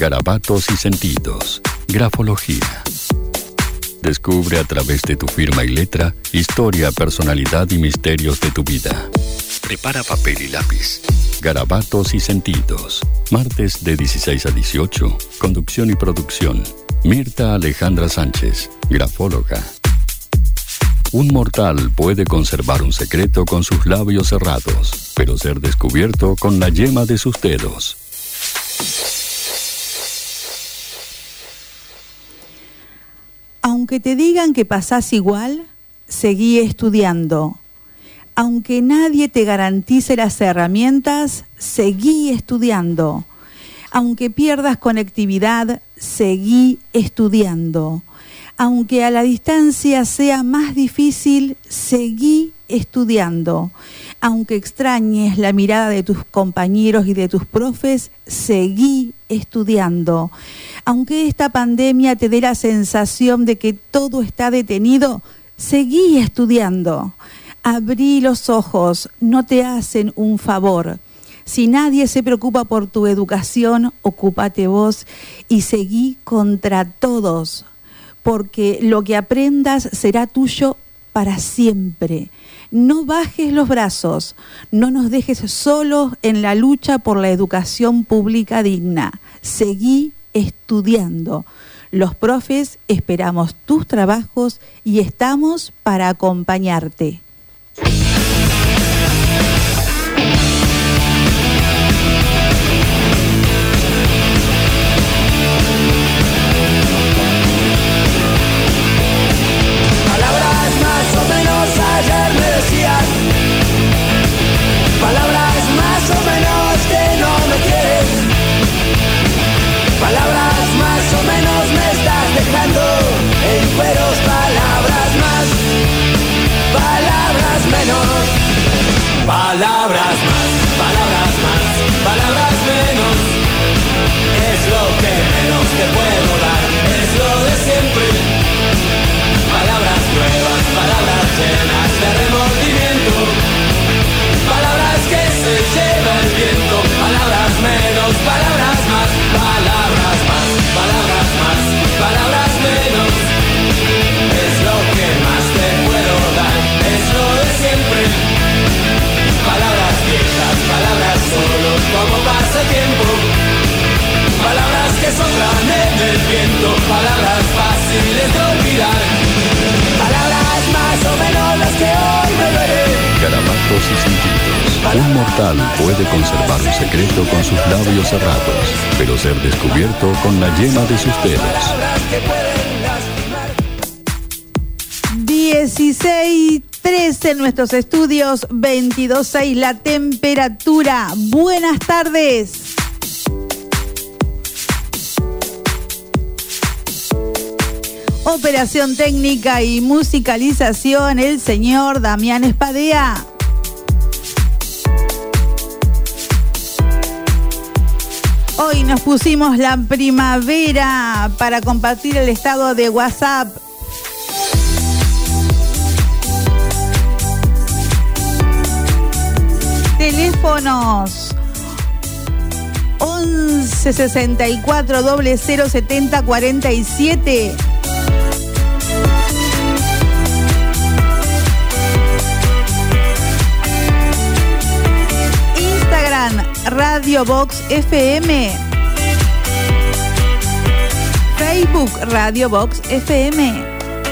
Garabatos y sentidos. Grafología. Descubre a través de tu firma y letra historia, personalidad y misterios de tu vida. Prepara papel y lápiz. Garabatos y sentidos. Martes de 16 a 18. Conducción y producción. Mirta Alejandra Sánchez, grafóloga. Un mortal puede conservar un secreto con sus labios cerrados, pero ser descubierto con la yema de sus dedos. Aunque te digan que pasás igual, seguí estudiando. Aunque nadie te garantice las herramientas, seguí estudiando. Aunque pierdas conectividad, seguí estudiando. Aunque a la distancia sea más difícil, seguí estudiando. Aunque extrañes la mirada de tus compañeros y de tus profes, seguí estudiando. Aunque esta pandemia te dé la sensación de que todo está detenido, seguí estudiando. Abrí los ojos, no te hacen un favor. Si nadie se preocupa por tu educación, ocúpate vos y seguí contra todos, porque lo que aprendas será tuyo para siempre. No bajes los brazos, no nos dejes solos en la lucha por la educación pública digna. Seguí estudiando. Los profes esperamos tus trabajos y estamos para acompañarte. Palabras más o menos ayer me decías, palabras más o menos que no me quieres, palabras más o menos me estás dejando en cueros, palabras más, palabras menos, palabras más, palabras más, palabras menos, es lo que menos te puedo dar, es lo de siempre. Palabras nuevas, palabras llenas de remordimiento, palabras que se lleva el viento, palabras menos, palabras más, palabras más, palabras más, palabras menos, es lo que más te puedo dar, es lo de siempre. Palabras viejas, palabras solo como pasatiempo, palabras que soplan en el viento, palabras fáciles de olvidar. Palabras más o menos las que hoy me duelen. Garabatos y sentidos. Un mortal puede conservar un secreto con sus labios cerrados, pero ser descubierto con la yema de sus dedos. 16:13 en nuestros estudios, 22:6 la temperatura. Buenas tardes. Operación técnica y musicalización, el señor Damián Espadea. Hoy nos pusimos la primavera para compartir el estado de WhatsApp. Teléfonos 11 64 00 70 47. Radio Box FM, Facebook Radio Box FM.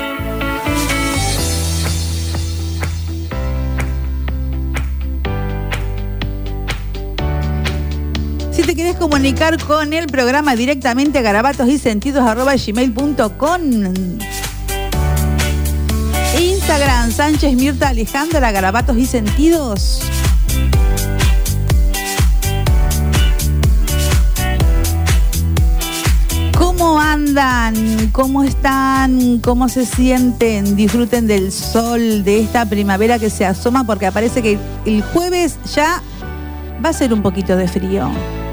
Si te querés comunicar con el programa directamente, garabatosysentidos@gmail.com. Instagram Sánchez Mirta Alejandra, Garabatos y Sentidos. ¿Cómo andan? ¿Cómo están? ¿Cómo se sienten? Disfruten del sol, de esta primavera que se asoma, porque parece que el jueves ya va a ser un poquito de frío.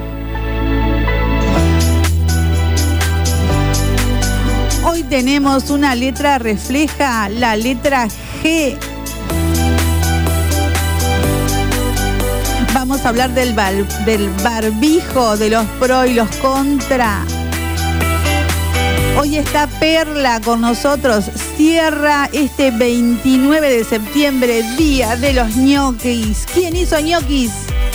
Hoy tenemos una letra refleja, la letra G. vamos a hablar del barbijo, de los pro y los contra. Hoy está Perla con nosotros. Cierra este 29 de septiembre, Día de los ñoquis. ¿Quién hizo ñoquis?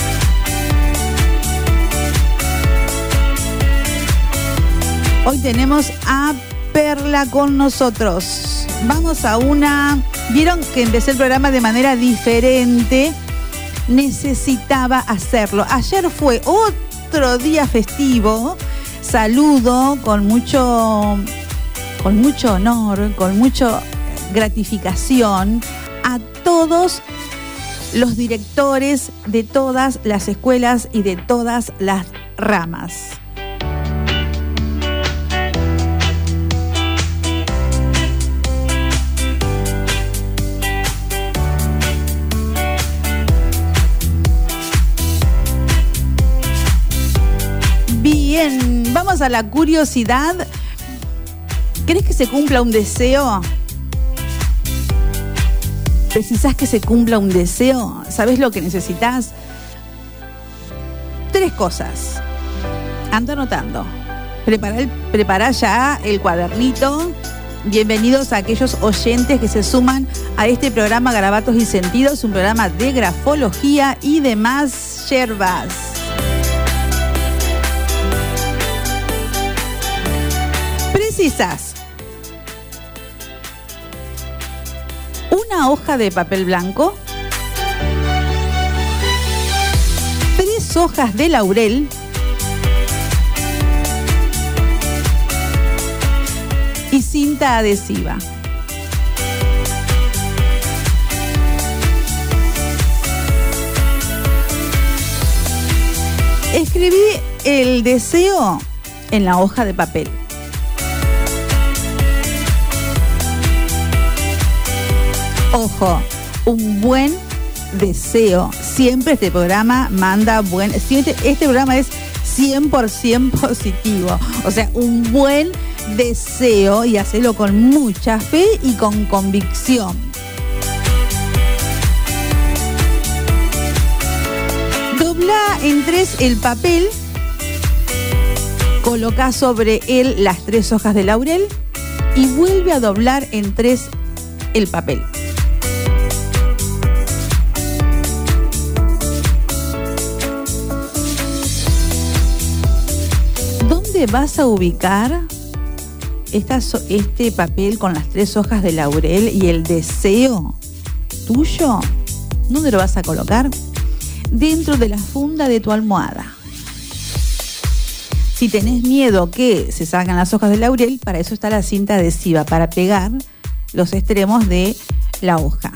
Hoy tenemos a Perla con nosotros. Vamos a una... Vieron que empecé el programa de manera diferente. Necesitaba hacerlo. Ayer fue otro día festivo. Saludo con mucho honor, con mucha gratificación a todos los directores de todas las escuelas y de todas las ramas. Bien, vamos a la curiosidad. ¿Querés que se cumpla un deseo? ¿Precisás que se cumpla un deseo? ¿Sabés lo que necesitas? 3 cosas. Anda anotando. Prepara ya el cuadernito. Bienvenidos a aquellos oyentes que se suman a este programa Garabatos y Sentidos, un programa de grafología y demás yerbas. Precisas una hoja de papel blanco, 3 hojas de laurel, y cinta adhesiva. Escribí el deseo en la hoja de papel. Ojo, un buen deseo. Siempre este programa manda buen... Este programa es 100% positivo. O sea, un buen deseo, y hacerlo con mucha fe y con convicción. Dobla en 3 el papel. Coloca sobre él las 3 hojas de laurel y vuelve a doblar en 3 el papel. ¿Dónde vas a ubicar este papel con las 3 hojas de laurel y el deseo tuyo? ¿Dónde lo vas a colocar? Dentro de la funda de tu almohada. Si tenés miedo que se salgan las hojas de laurel, para eso está la cinta adhesiva, para pegar los extremos de la hoja.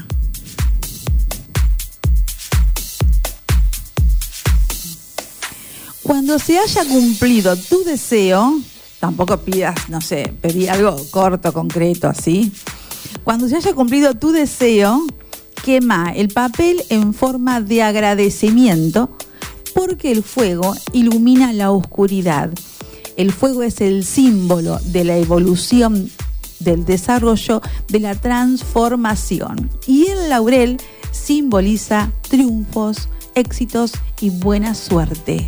Cuando se haya cumplido tu deseo, tampoco pidas, no sé, pedí algo corto, concreto, así. Cuando se haya cumplido tu deseo, quema el papel en forma de agradecimiento, porque el fuego ilumina la oscuridad. El fuego es el símbolo de la evolución, del desarrollo, de la transformación. Y el laurel simboliza triunfos, éxitos y buena suerte.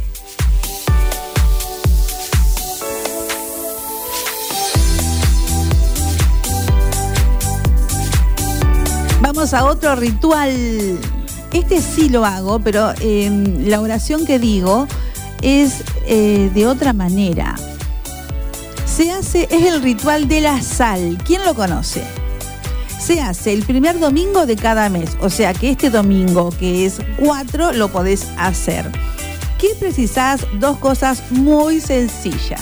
Vamos a otro ritual. Este sí lo hago, pero la oración que digo es de otra manera. Es el ritual de la sal. ¿Quién lo conoce? Se hace el primer domingo de cada mes. O sea que este domingo, que es 4, lo podés hacer. ¿Qué precisás? 2 cosas muy sencillas.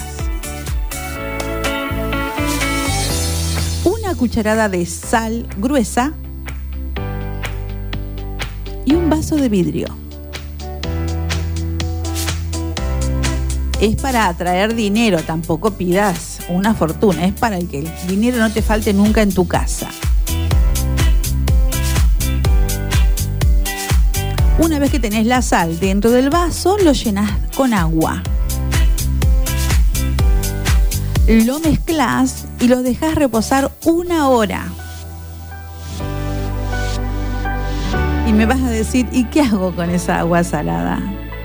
Una cucharada de sal gruesa y un vaso de vidrio. Es para atraer dinero, tampoco pidas una fortuna, es para que el dinero no te falte nunca en tu casa. Una vez que tenés la sal dentro del vaso, lo llenás con agua. Lo mezclás y lo dejás reposar 1 hora. me vas a decir, ¿y qué hago con esa agua salada?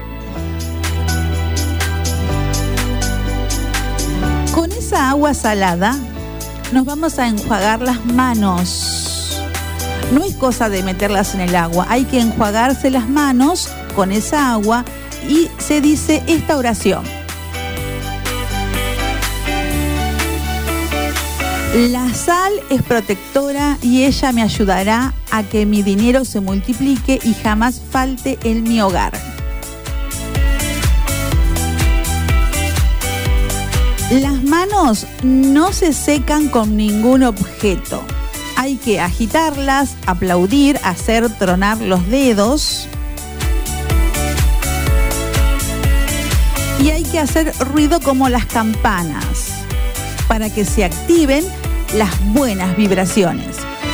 Con esa agua salada nos vamos a enjuagar las manos. No es cosa de meterlas en el agua, hay que enjuagarse las manos con esa agua y se dice esta oración. La sal es protectora y ella me ayudará a que mi dinero se multiplique y jamás falte en mi hogar. Las manos no se secan con ningún objeto. Hay que agitarlas, aplaudir, hacer tronar los dedos. Y hay que hacer ruido como las campanas para que se activen las buenas vibraciones.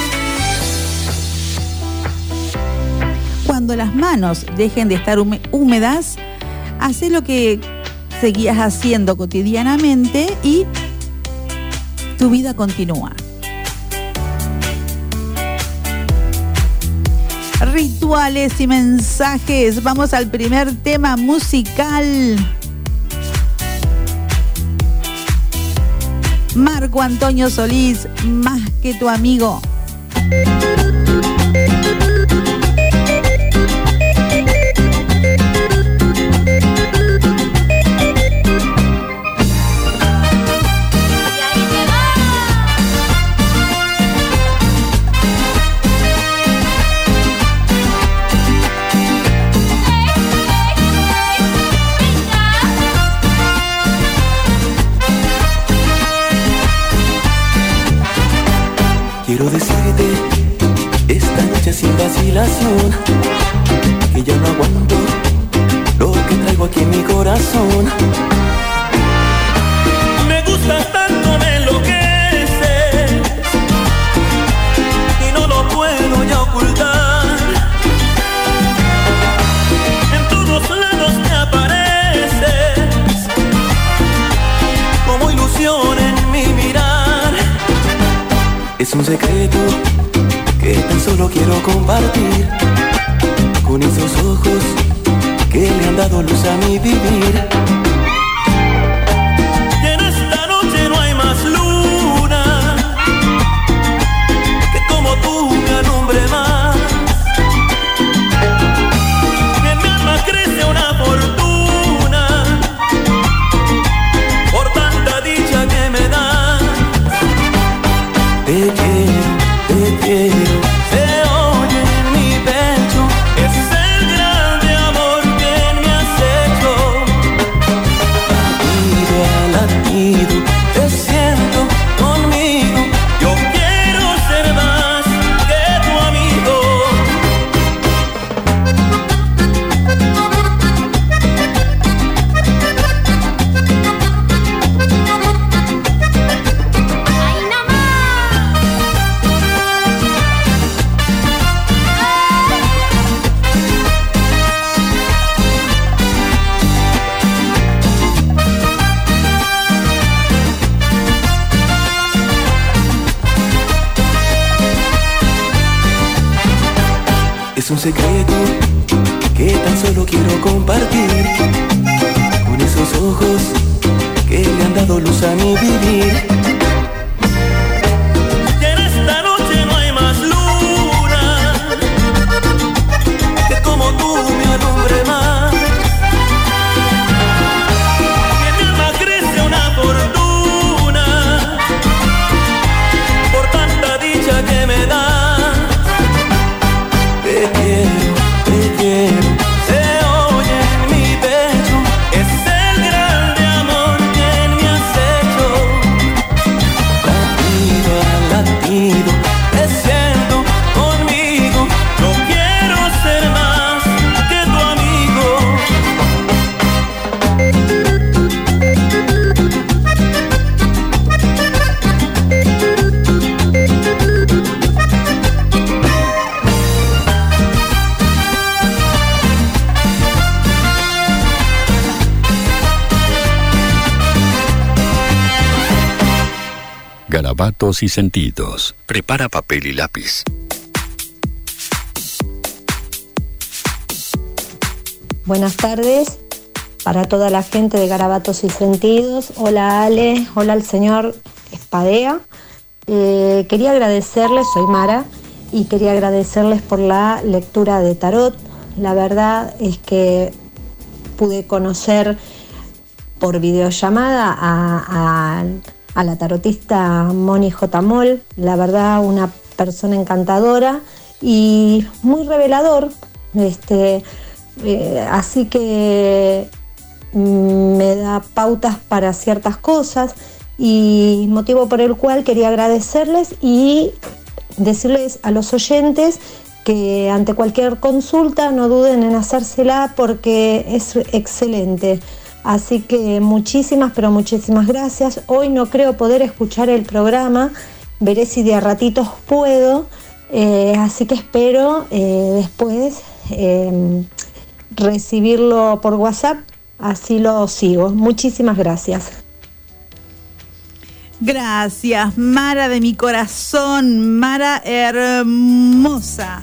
Cuando las manos dejen de estar húmedas, haz lo que seguías haciendo cotidianamente y tu vida continúa. Rituales y mensajes. Vamos al primer tema musical. Marco Antonio Solís, Más que tu amigo. Quiero decirte esta noche sin vacilación que ya no aguanto lo que traigo aquí en mi corazón. Me gustas tanto, me enloqueces y no lo puedo ya ocultar. En todos lados te apareces como ilusión en mi mirar. Es un secreto que tan solo quiero compartir con esos ojos que le han dado luz a mi vivir. Y en esta noche no hay más luna que como tú me alumbre más. En mi alma crece una fortuna por tanta dicha que me das. Te quiero, se oye en mi pecho, es el grande amor que me has hecho. Latido a latido, te siento conmigo, yo quiero ser más que tu amigo. Es un secreto que tan solo quiero compartir con esos ojos que le han dado luz a mi vivir. Y en esta noche no hay más luna que como tú me alumbre más. Y en mi alma crece una fortuna por tanta dicha que me da. Te quiero, se oye en mi pecho, es el grande amor que me has hecho. Latido a latido, te siento conmigo, yo quiero ser más que tu amigo. Garabatos y sentidos. Prepara papel y lápiz. Buenas tardes para toda la gente de Garabatos y Sentidos. Hola Ale, hola al señor Espadea. Quería agradecerles, soy Mara, y quería agradecerles por la lectura de tarot. La verdad es que pude conocer por videollamada a la tarotista Moni J. Moll. La verdad, una persona encantadora y muy revelador. Así que me da pautas para ciertas cosas y motivo por el cual quería agradecerles y decirles a los oyentes que ante cualquier consulta no duden en hacérsela porque es excelente. Así que muchísimas, pero muchísimas gracias. Hoy no creo poder escuchar el programa, veré si de a ratitos puedo, así que espero después recibirlo por WhatsApp, así lo sigo. Muchísimas gracias. Gracias, Mara de mi corazón, Mara hermosa.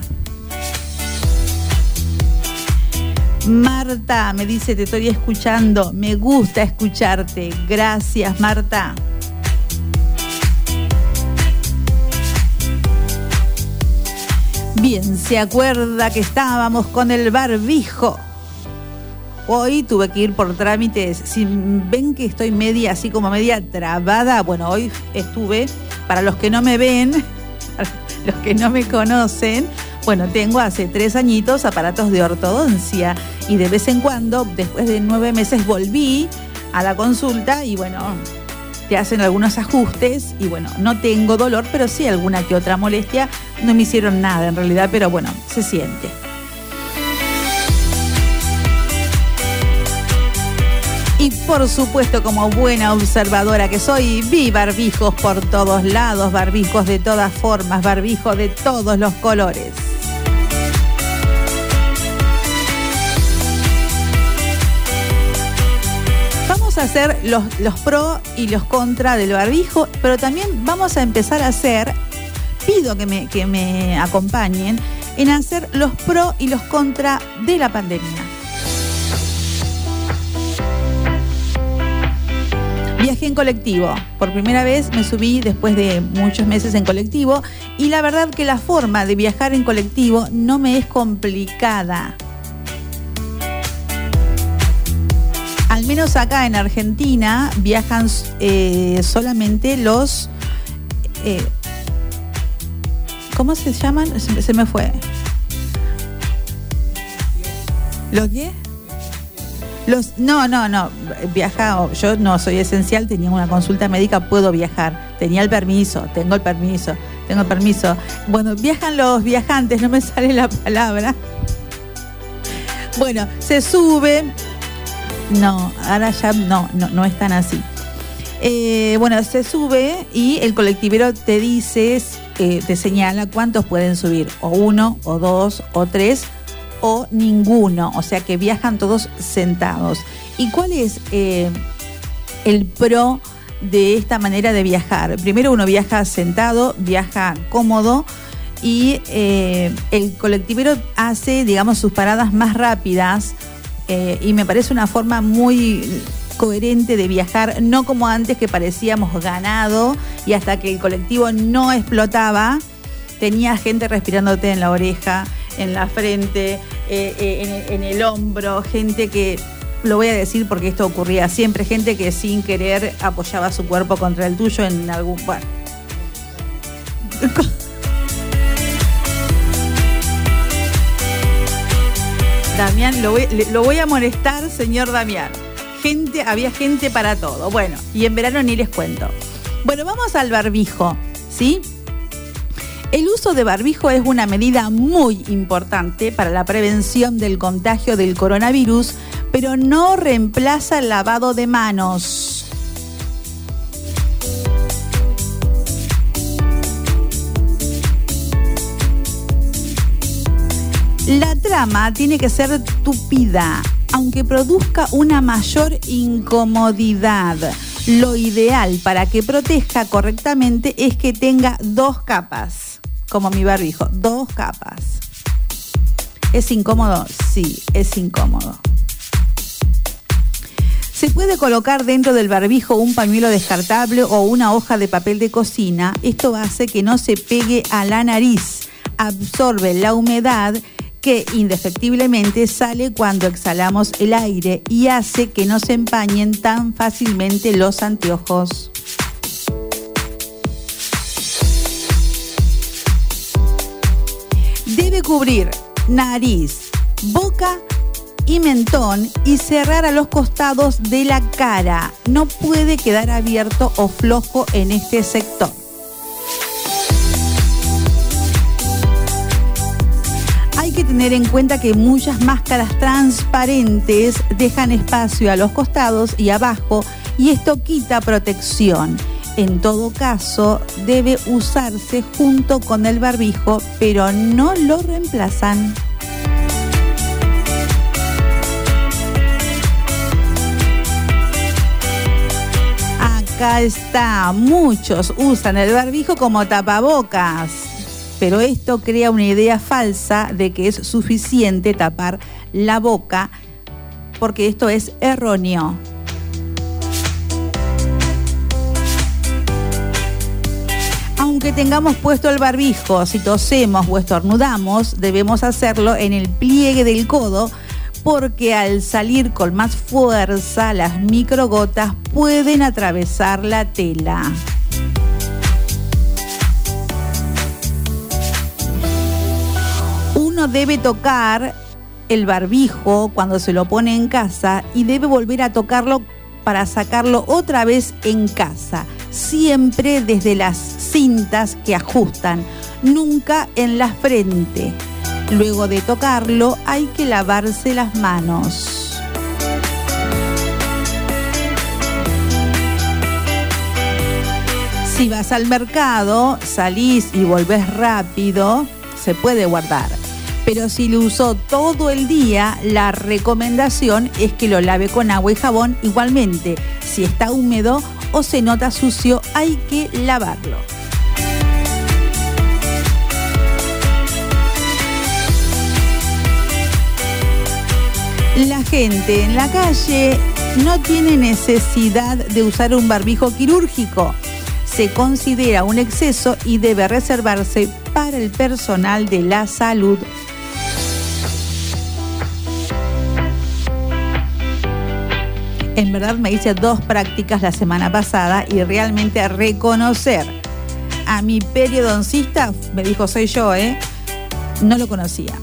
Marta me dice, te estoy escuchando, me gusta escucharte. Gracias, Marta. Bien, se acuerda que estábamos con el barbijo. Hoy tuve que ir por trámites. Si ven que estoy así como media trabada, bueno, hoy estuve, para los que no me ven, para los que no me conocen, bueno, tengo hace 3 añitos aparatos de ortodoncia y de vez en cuando, después de 9 meses, volví a la consulta y bueno, te hacen algunos ajustes y bueno, no tengo dolor, pero sí alguna que otra molestia. No me hicieron nada en realidad, pero bueno, se siente. Y por supuesto, como buena observadora que soy, vi barbijos por todos lados, barbijos de todas formas, barbijos de todos los colores. Vamos a hacer los pro y los contra del barbijo, pero también vamos a empezar a hacer, pido que me acompañen en hacer los pro y los contra de la pandemia. Viajé en colectivo. Por primera vez me subí después de muchos meses en colectivo y la verdad que la forma de viajar en colectivo no me es complicada. Al menos acá en Argentina viajan solamente los... ¿cómo se llaman? Se me fue. ¿Los qué? No, viaja, yo no soy esencial, tenía una consulta médica, puedo viajar, tengo el permiso. Bueno, viajan los viajantes, no me sale la palabra. Bueno, se sube, no, ahora ya no es tan así. Bueno, se sube y el colectivero te dice, te señala cuántos pueden subir, o 1, o 2, o 3, o ninguno, o sea que viajan todos sentados. ¿Y cuál es el pro de esta manera de viajar? Primero, uno viaja sentado, viaja cómodo y el colectivero hace, digamos, sus paradas más rápidas y me parece una forma muy coherente de viajar, no como antes que parecíamos ganado y hasta que el colectivo no explotaba, tenía gente respirándote en la oreja, en la frente, en el hombro, gente que, lo voy a decir porque esto ocurría siempre, gente que sin querer apoyaba su cuerpo contra el tuyo en algún... Bueno. Damián, lo voy a molestar, señor Damián. Había gente para todo. Bueno, y en verano ni les cuento. Bueno, vamos al barbijo, ¿sí? El uso de barbijo es una medida muy importante para la prevención del contagio del coronavirus, pero no reemplaza el lavado de manos. La trama tiene que ser tupida, aunque produzca una mayor incomodidad. Lo ideal para que proteja correctamente es que tenga 2 capas, como mi barbijo, 2 capas. ¿Es incómodo? Sí, es incómodo. Se puede colocar dentro del barbijo un pañuelo descartable o una hoja de papel de cocina. Esto hace que no se pegue a la nariz, absorbe la humedad que indefectiblemente sale cuando exhalamos el aire y hace que no se empañen tan fácilmente los anteojos. Debe cubrir nariz, boca y mentón y cerrar a los costados de la cara. No puede quedar abierto o flojo en este sector. Hay que tener en cuenta que muchas máscaras transparentes dejan espacio a los costados y abajo y esto quita protección. En todo caso, debe usarse junto con el barbijo, pero no lo reemplazan. Acá está, muchos usan el barbijo como tapabocas, pero esto crea una idea falsa de que es suficiente tapar la boca, porque esto es erróneo. Aunque tengamos puesto el barbijo, si tosemos o estornudamos, debemos hacerlo en el pliegue del codo, porque al salir con más fuerza, las microgotas pueden atravesar la tela. Uno debe tocar el barbijo cuando se lo pone en casa y debe volver a tocarlo para sacarlo otra vez en casa, siempre desde las cintas que ajustan, nunca en la frente. Luego de tocarlo hay que lavarse las manos. Si vas al mercado, salís y volvés rápido, se puede guardar. Pero si lo usó todo el día, la recomendación es que lo lave con agua y jabón igualmente. Si está húmedo o se nota sucio, hay que lavarlo. La gente en la calle no tiene necesidad de usar un barbijo quirúrgico. Se considera un exceso y debe reservarse para el personal de la salud. En verdad me hice 2 prácticas la semana pasada y realmente reconocer a mi periodoncista, me dijo soy yo, no lo conocía.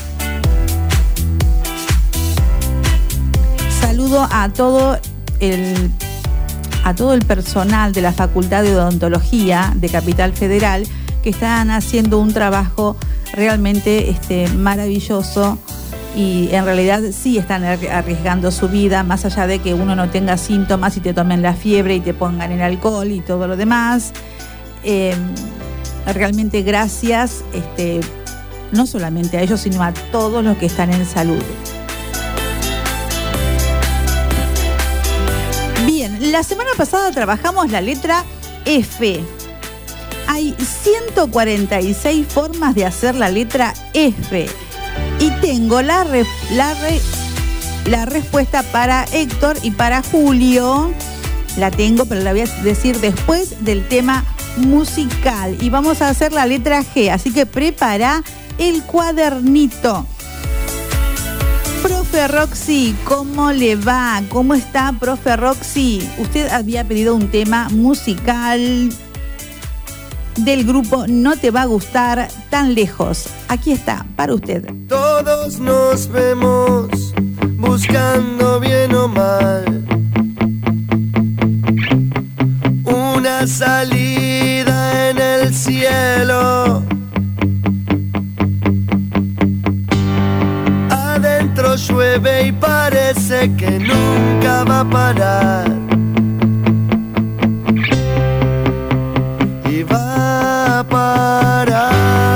Saludo a todo el personal de la Facultad de Odontología de Capital Federal que están haciendo un trabajo realmente maravilloso y en realidad sí están arriesgando su vida, más allá de que uno no tenga síntomas y te tomen la fiebre y te pongan el alcohol y todo lo demás. Realmente gracias no solamente a ellos, sino a todos los que están en salud. Bien, la semana pasada trabajamos la letra F. Hay 146 formas de hacer la letra F. Y tengo la respuesta para Héctor y para Julio. La tengo, pero la voy a decir después del tema musical. Y vamos a hacer la letra G, así que prepara el cuadernito. Profe Roxy, ¿cómo le va? ¿Cómo está, profe Roxy? Usted había pedido un tema musical del grupo No Te Va a Gustar Tan Lejos. Aquí está, para usted. Todos nos vemos buscando bien o mal una salida en el cielo. Adentro llueve y parece que nunca va a parar. Y va a parar.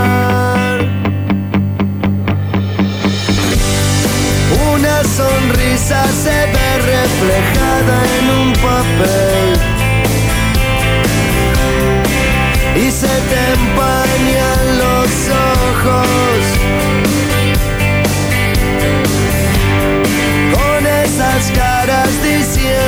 Una sonrisa se ve reflejada en un papel y se te empañan los ojos con esas caras diciendo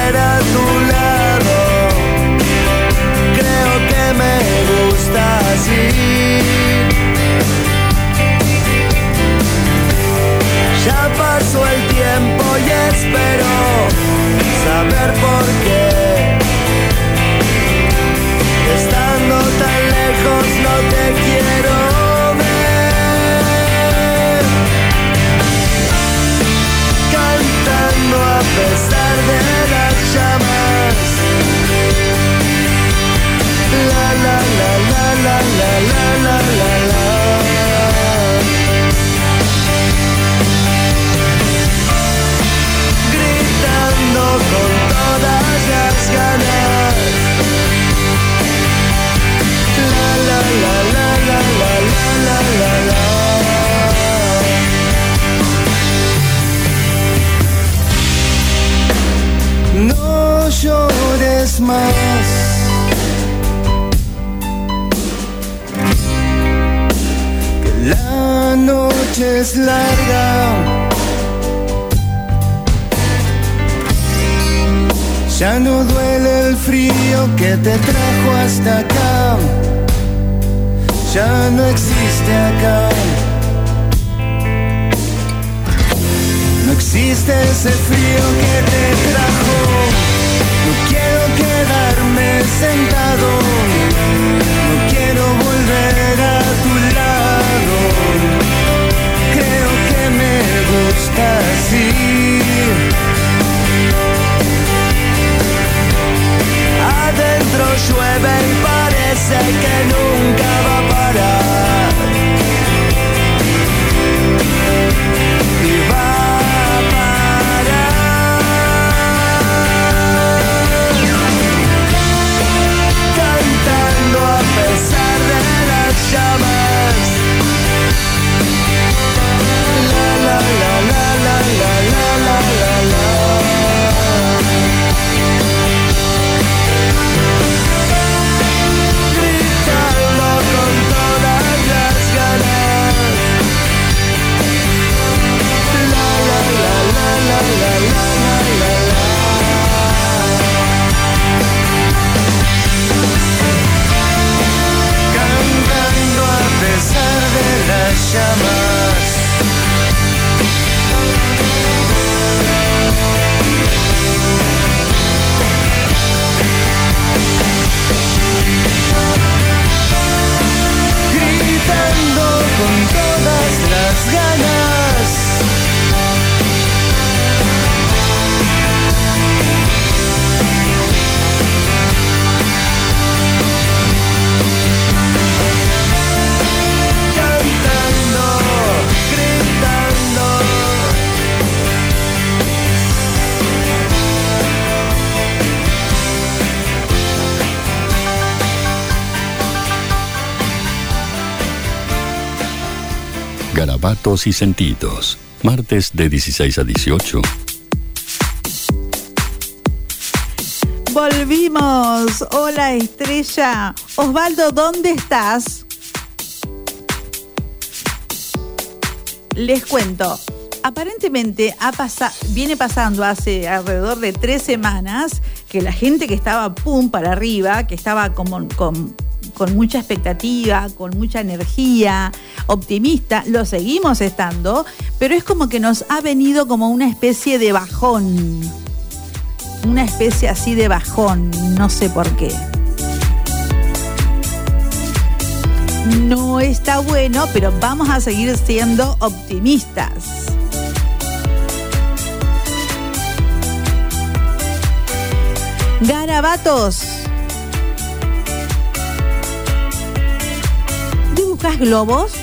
volver a tu lado. Creo que me gusta así. Ya pasó el tiempo y espero saber por qué. Estando tan lejos no te quiero ver. Cantando a pesar de las llamas. La la la la la la la la la la. Gritando con todas las ganas. La la la la la la la la la. No llores más. Que la noche es larga. Ya no duele el frío que te trajo hasta acá. Ya no existe acá. No existe ese frío que te trajo. No quiero quedarme sentado. No quiero volver a tu lado. Creo que me gusta así. Adentro llueve y parece que nunca va a parar. Y va a parar. Cantando a pesar de las llamas. La la la la la la la la la la. Cantando a pesar de las llamas. Gritando con todas las ganas. Garabatos y sentidos. Martes de 16 a 18. Volvimos. Hola, Estrella. Osvaldo, ¿dónde estás? Les cuento. Aparentemente viene pasando hace alrededor de 3 semanas que la gente que estaba pum para arriba, que estaba como con mucha expectativa, con mucha energía, optimista, lo seguimos estando, pero es como que nos ha venido como una especie de bajón. Una especie así de bajón, no sé por qué. No está bueno, pero vamos a seguir siendo optimistas. Garabatos. ¿Dibujas globos?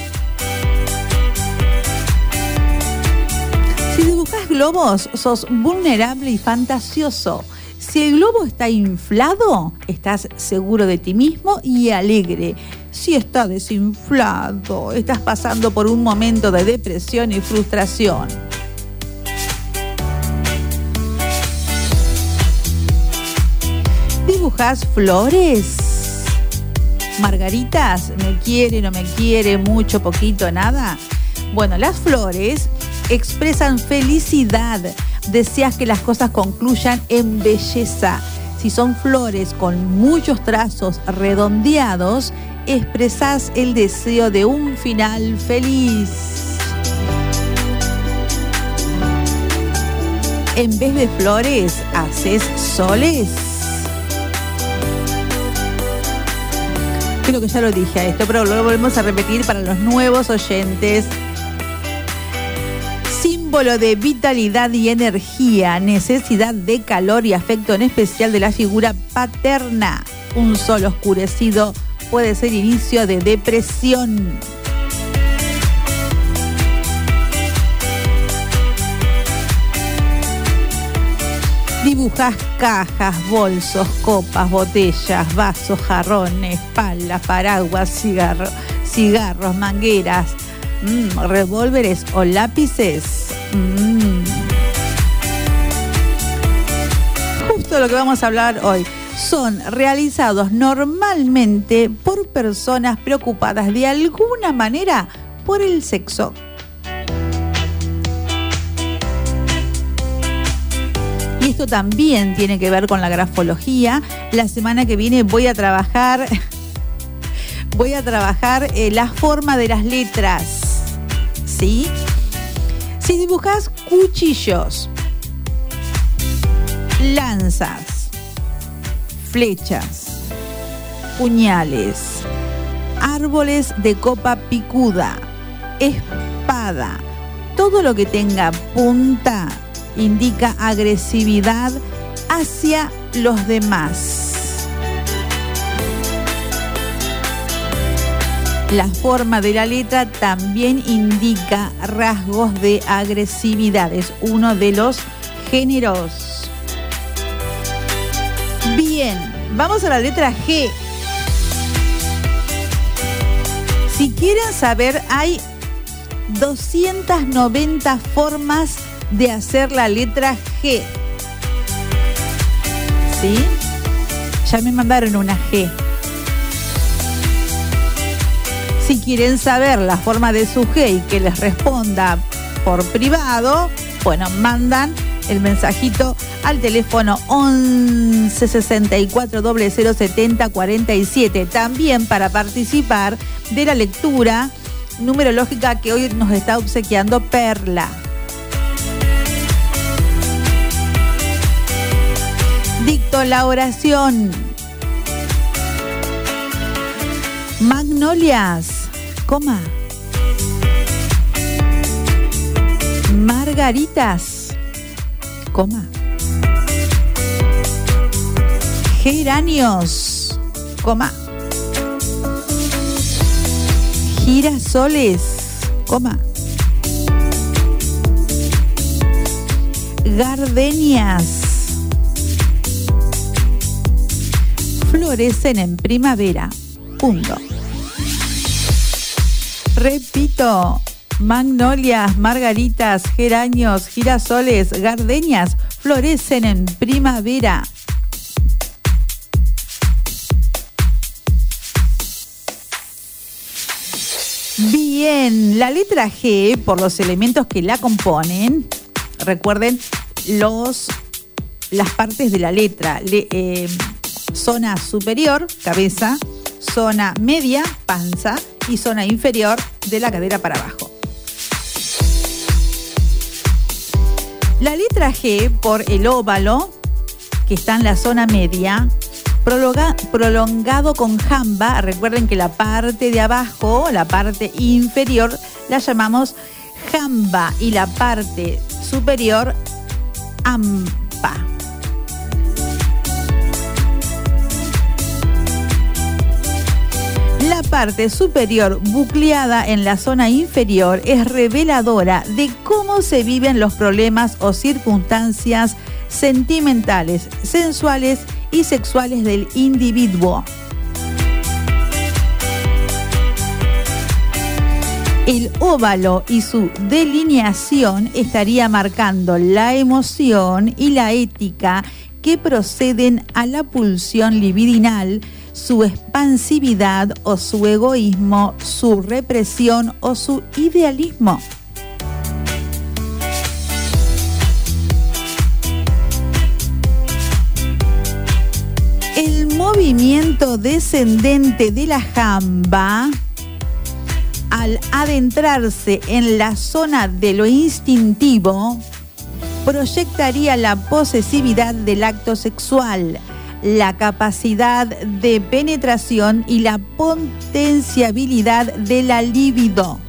Si dibujas globos, sos vulnerable y fantasioso. Si el globo está inflado, estás seguro de ti mismo y alegre. Si está desinflado, estás pasando por un momento de depresión y frustración. ¿Dibujas flores? ¿Margaritas? ¿Me quiere, no me quiere, mucho, poquito, nada? Bueno, las flores expresan felicidad, deseas que las cosas concluyan en belleza. Si son flores con muchos trazos redondeados, expresás el deseo de un final feliz. En vez de flores, haces soles. Creo que ya lo dije a esto, pero lo volvemos a repetir para los nuevos oyentes. Símbolo de vitalidad y energía, necesidad de calor y afecto, en especial de la figura paterna. Un sol oscurecido puede ser inicio de depresión. Dibujás cajas, bolsos, copas, botellas, vasos, jarrones, palas, paraguas, cigarros, mangueras, revólveres o lápices. Justo lo que vamos a hablar hoy. Son realizados normalmente por personas preocupadas de alguna manera por el sexo. Y esto también tiene que ver con la grafología. La semana que viene voy a trabajar la forma de las letras. ¿Sí? Si dibujas cuchillos, lanzas, flechas, puñales, árboles de copa picuda, espada, todo lo que tenga punta indica agresividad hacia los demás. La forma de la letra también indica rasgos de agresividad. Es uno de los géneros. Bien, vamos a la letra G. Si quieren saber, hay 290 formas de hacer la letra G. ¿Sí? Ya me mandaron una G. Si quieren saber la forma de su G y que les responda por privado, bueno, mandan el mensajito al teléfono 11 64 00 70 47. También para participar de la lectura numerológica que hoy nos está obsequiando Perla. Dicto la oración. Magnolias, coma. Margaritas, coma. Geranios, coma. Girasoles, coma. Gardenias florecen en primavera. Punto. Repito, magnolias, margaritas, geranios, girasoles, gardenias florecen en primavera. Bien, la letra G, por los elementos que la componen, recuerden las partes de la letra. Zona superior, cabeza, zona media, panza, y zona inferior de la cadera para abajo. La letra G, por el óvalo, que está en la zona media, prolongado con jamba. Recuerden que la parte de abajo, la parte inferior, la llamamos jamba y la parte superior, ampa. La parte superior bucleada en la zona inferior es reveladora de cómo se viven los problemas o circunstancias sentimentales, sensuales y sexuales del individuo. El óvalo y su delineación estaría marcando la emoción y la ética que proceden a la pulsión libidinal, su expansividad o su egoísmo, su represión o su idealismo. movimiento descendente de la jamba, al adentrarse en la zona de lo instintivo, proyectaría la posesividad del acto sexual, la capacidad de penetración y la potenciabilidad de la libido.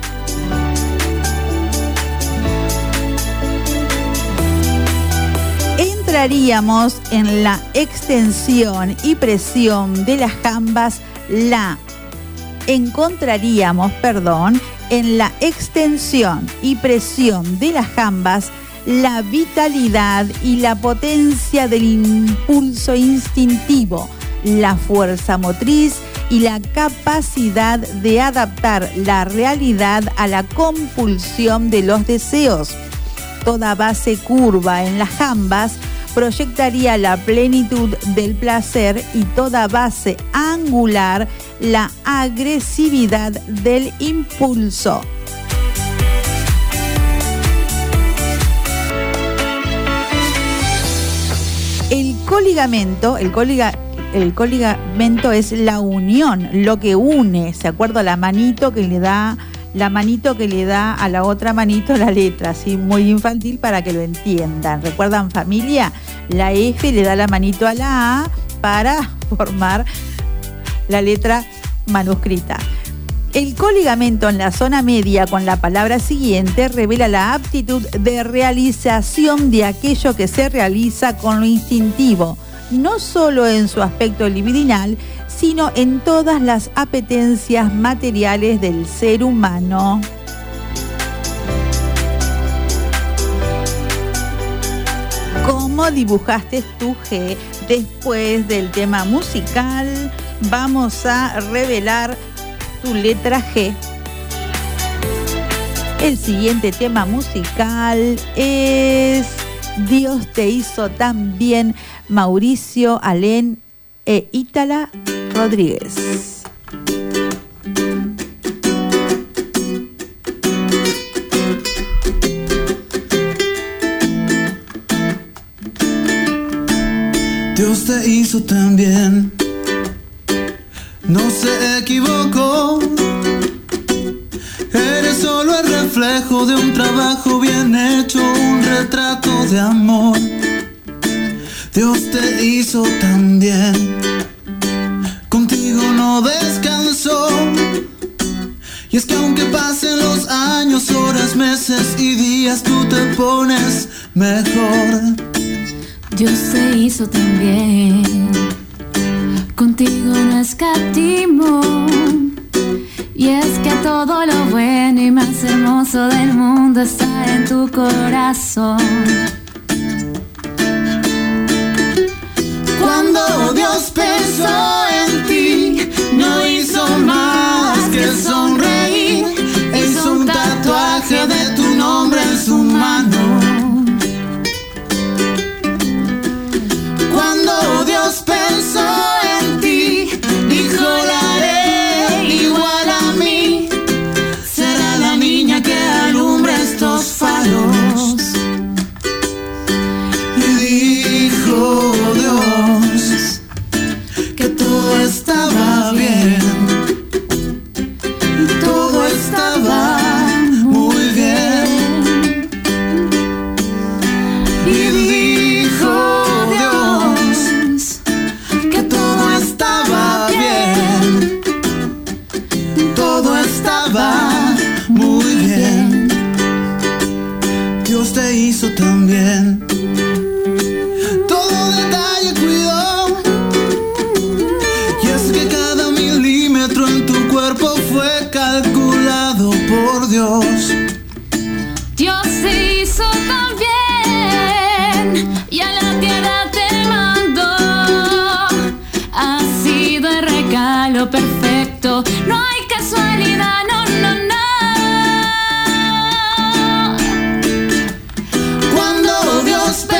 Entraríamos en la extensión y presión de las jambas, en la extensión y presión de las jambas, la vitalidad y la potencia del impulso instintivo, la fuerza motriz y la capacidad de adaptar la realidad a la compulsión de los deseos. Toda base curva en las jambas proyectaría la plenitud del placer y toda base angular la agresividad del impulso. El coligamento es la unión, lo que une. ¿Se acuerda? La manito que le da a la otra manito la letra, así muy infantil para que lo entiendan. ¿Recuerdan, familia? La F le da la manito a la A para formar la letra manuscrita. El coligamento en la zona media con la palabra siguiente revela la aptitud de realización de aquello que se realiza con lo instintivo, no solo en su aspecto libidinal, sino en todas las apetencias materiales del ser humano. ¿Cómo dibujaste tu G? Después del tema musical, vamos a revelar tu letra G. El siguiente tema musical es Dios te hizo tan bien, Mauricio Alén e Ítala Rodríguez. Dios te hizo tan bien, no se equivocó. Eres solo el reflejo de un trabajo bien hecho, un retrato de amor. Dios te hizo tan bien, contigo no descansó. Y es que aunque pasen los años, horas, meses y días, tú te pones mejor. Dios te hizo tan bien, contigo no escatimó. Y es que todo lo bueno y más hermoso del mundo está en tu corazón. Cuando Dios pensó en ti, no hizo más que sonreír. Hizo un tatuaje de tu nombre en su mano. Cuando Dios pensó en ti, dijo la haré igual a mí. Será la niña que alumbre estos faros. Y dijo Dios que todo estaba bien. Todo estaba muy bien. Y dijo Dios que todo estaba bien. Todo estaba muy bien. Dios te hizo tan bien. Todo detalle cuidó. Y es que cada milímetro en tu cuerpo fue calculado por Dios. Dios te hizo tan bien y a la tierra te mandó. Ha sido el regalo perfecto, no hay casualidad, no, no, no. Cuando Dios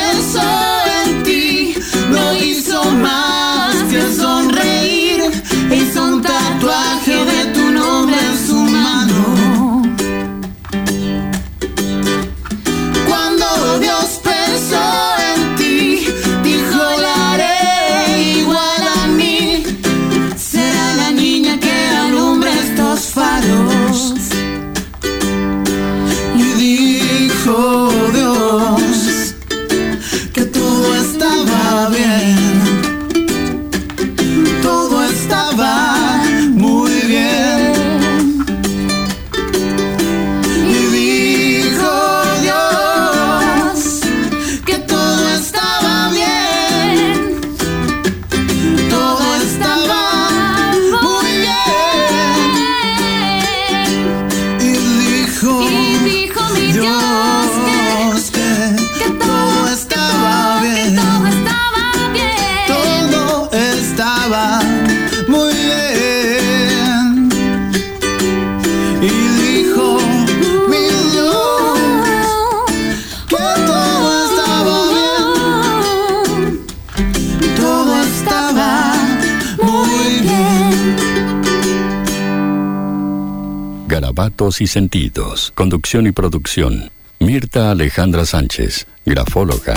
garabatos y sentidos. Conducción y producción, Mirta Alejandra Sánchez, grafóloga.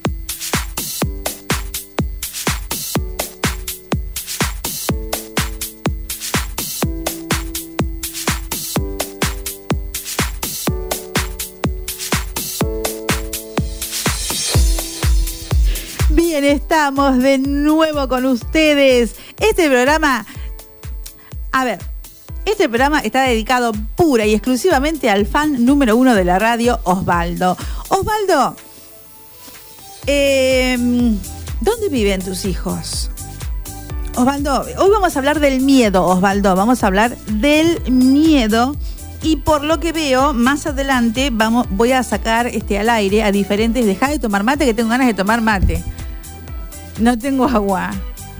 Bien, estamos de nuevo con ustedes. Este programa está dedicado pura y exclusivamente al fan número 1 de la radio, Osvaldo. Osvaldo, ¿dónde viven tus hijos? Osvaldo, hoy vamos a hablar del miedo, Osvaldo. Vamos a hablar del miedo. Y por lo que veo, más adelante voy a sacar al aire a diferentes... Dejá de tomar mate, que tengo ganas de tomar mate. No tengo agua.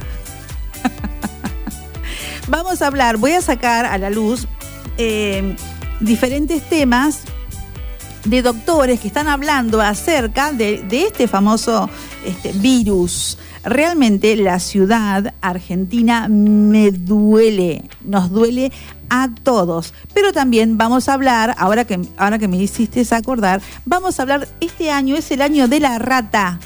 Voy a sacar a la luz diferentes temas de doctores que están hablando acerca de este famoso virus. Realmente la ciudad argentina me duele, nos duele a todos. Pero también vamos a hablar, ahora que me hiciste acordar, vamos a hablar, este año es el año de la rata.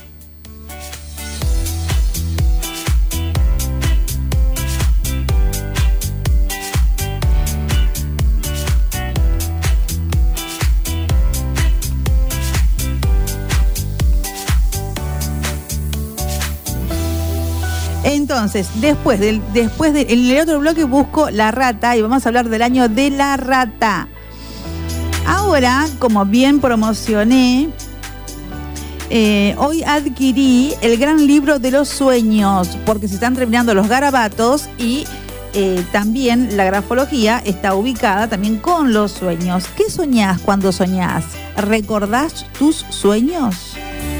Entonces, después en el otro bloque busco la rata y vamos a hablar del año de la rata. Ahora, como bien promocioné, hoy adquirí el gran libro de los sueños, porque se están terminando los garabatos y también la grafología está ubicada también con los sueños. ¿Qué soñás cuando soñás? ¿Recordás tus sueños?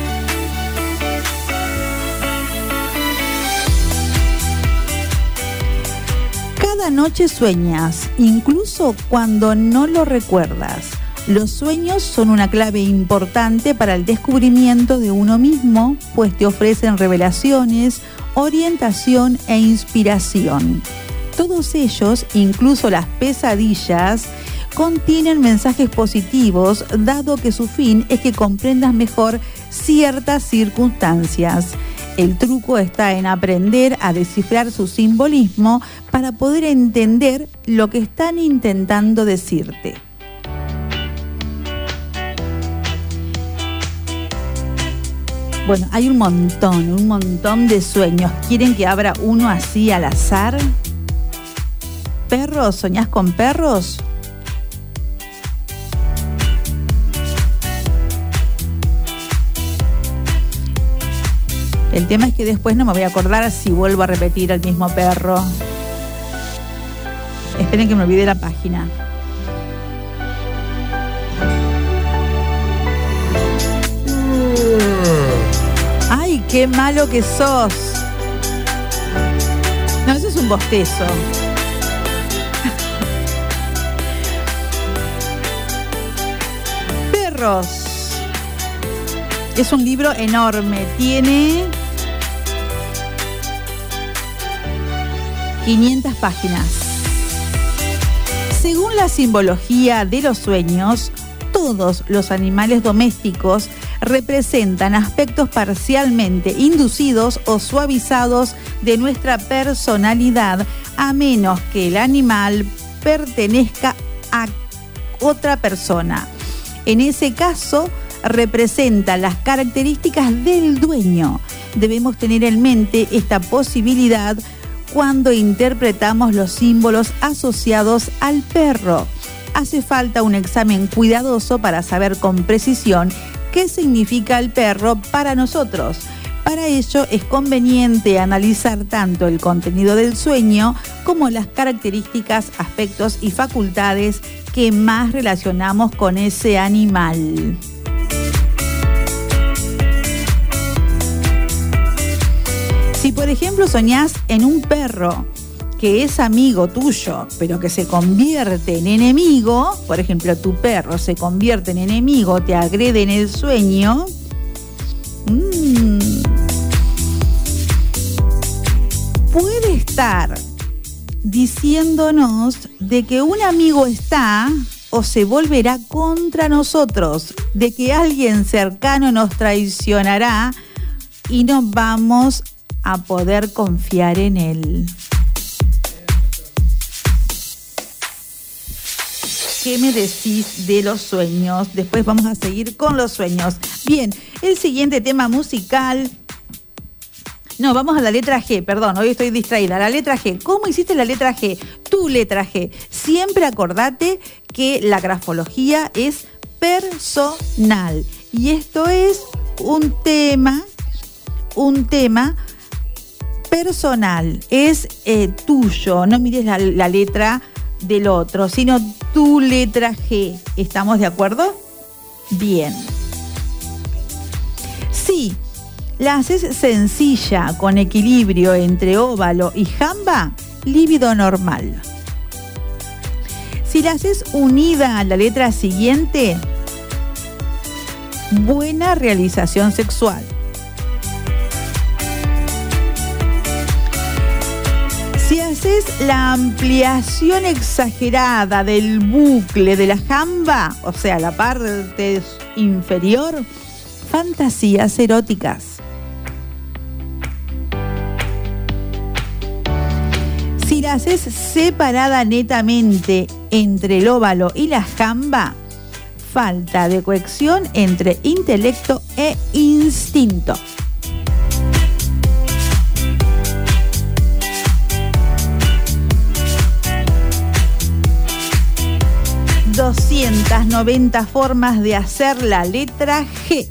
Cada noche sueñas, incluso cuando no lo recuerdas. Los sueños son una clave importante para el descubrimiento de uno mismo, pues te ofrecen revelaciones, orientación e inspiración. Todos ellos, incluso las pesadillas, contienen mensajes positivos, dado que su fin es que comprendas mejor ciertas circunstancias. El truco está en aprender a descifrar su simbolismo para poder entender lo que están intentando decirte. Bueno, hay un montón de sueños. ¿Quieren que abra uno así al azar? ¿Perros? ¿Soñás con perros? El tema es que después no me voy a acordar si vuelvo a repetir el mismo perro. Esperen que me olvide la página. ¡Ay, qué malo que sos! No, eso es un bostezo. Perros. Es un libro enorme. Tiene 500 páginas. Según la simbología de los sueños, todos los animales domésticos representan aspectos parcialmente inducidos o suavizados de nuestra personalidad, a menos que el animal pertenezca a otra persona. En ese caso, representa las características del dueño. Debemos tener en mente esta posibilidad cuando interpretamos los símbolos asociados al perro. Hace falta un examen cuidadoso para saber con precisión qué significa el perro para nosotros. Para ello es conveniente analizar tanto el contenido del sueño como las características, aspectos y facultades que más relacionamos con ese animal. Si por ejemplo soñás en un perro que es amigo tuyo, pero que se convierte en enemigo, por ejemplo, tu perro se convierte en enemigo, te agrede en el sueño, puede estar diciéndonos de que un amigo está o se volverá contra nosotros, de que alguien cercano nos traicionará y no vamos a poder confiar en él. ¿Qué me decís de los sueños? Después vamos a seguir con los sueños. Bien, el siguiente tema musical. No, vamos a la letra G, perdón, hoy estoy distraída. La letra G. ¿Cómo hiciste la letra G? Tu letra G. Siempre acordate que la grafología es personal. Y esto es un tema personal. Es tuyo. No mires la letra del otro, sino tu letra G. ¿Estamos de acuerdo? Bien. Sí. La haces sencilla, con equilibrio entre óvalo y jamba, líbido normal. Si la haces unida a la letra siguiente, buena realización sexual. Si haces la ampliación exagerada del bucle de la jamba, o sea, la parte inferior, fantasías eróticas. Si la haces separada netamente entre el óvalo y la jamba, falta de cohesión entre intelecto e instinto. ...290 formas de hacer la letra G.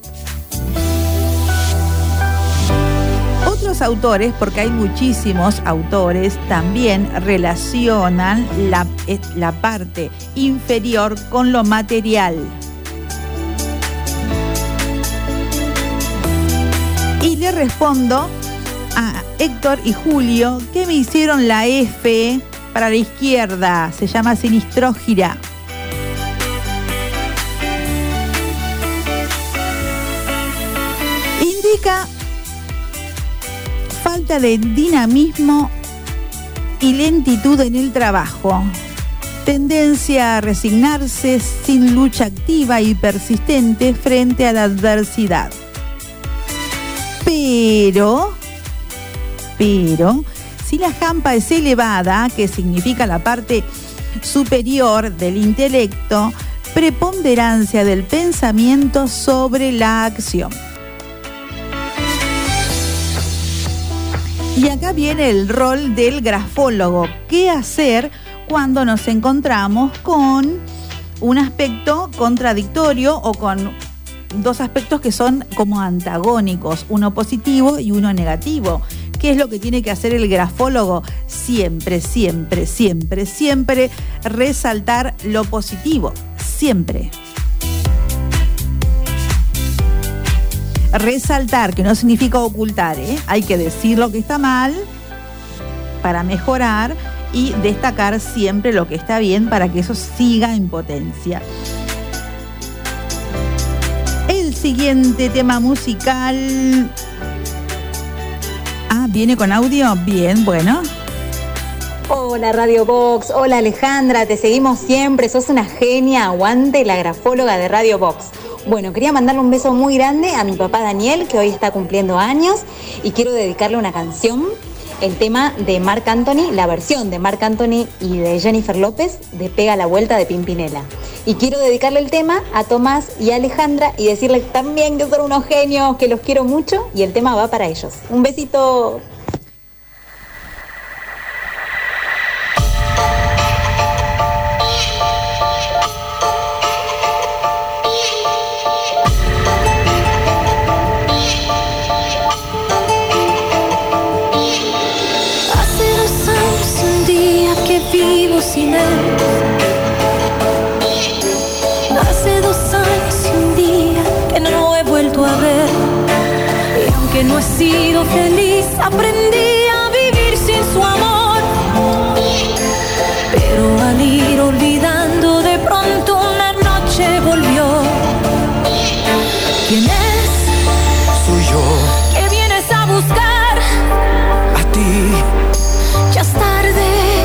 Otros autores, porque hay muchísimos autores, también relacionan la parte inferior con lo material. Y le respondo a Héctor y Julio que me hicieron la F para la izquierda, se llama sinistrógira. Indica falta de dinamismo y lentitud en el trabajo, tendencia a resignarse sin lucha activa y persistente frente a la adversidad. Pero, si la jamba es elevada, que significa la parte superior del intelecto, preponderancia del pensamiento sobre la acción. Y acá viene el rol del grafólogo. ¿Qué hacer cuando nos encontramos con un aspecto contradictorio o con dos aspectos que son como antagónicos, uno positivo y uno negativo? ¿Qué es lo que tiene que hacer el grafólogo? Siempre resaltar lo positivo. Siempre. Resaltar, que no significa ocultar, hay que decir lo que está mal para mejorar y destacar siempre lo que está bien para que eso siga en potencia. El siguiente tema musical... ¿viene con audio? Bien, bueno. Hola Radio Box, hola Alejandra, te seguimos siempre, sos una genia, aguante la grafóloga de Radio Box. Bueno, quería mandarle un beso muy grande a mi papá Daniel, que hoy está cumpliendo años, y quiero dedicarle una canción, el tema de Marc Anthony, la versión de Marc Anthony y de Jennifer López, de Pega la Vuelta de Pimpinela. Y quiero dedicarle el tema a Tomás y a Alejandra y decirles también que son unos genios, que los quiero mucho, y el tema va para ellos. Un besito. Sin él. Hace 2 años y un día que no lo he vuelto a ver, y aunque no he sido feliz, aprendí a vivir sin su amor. Pero al ir olvidando, de pronto una noche volvió. ¿Quién es? Soy yo. ¿Qué vienes a buscar? A ti. Ya es tarde.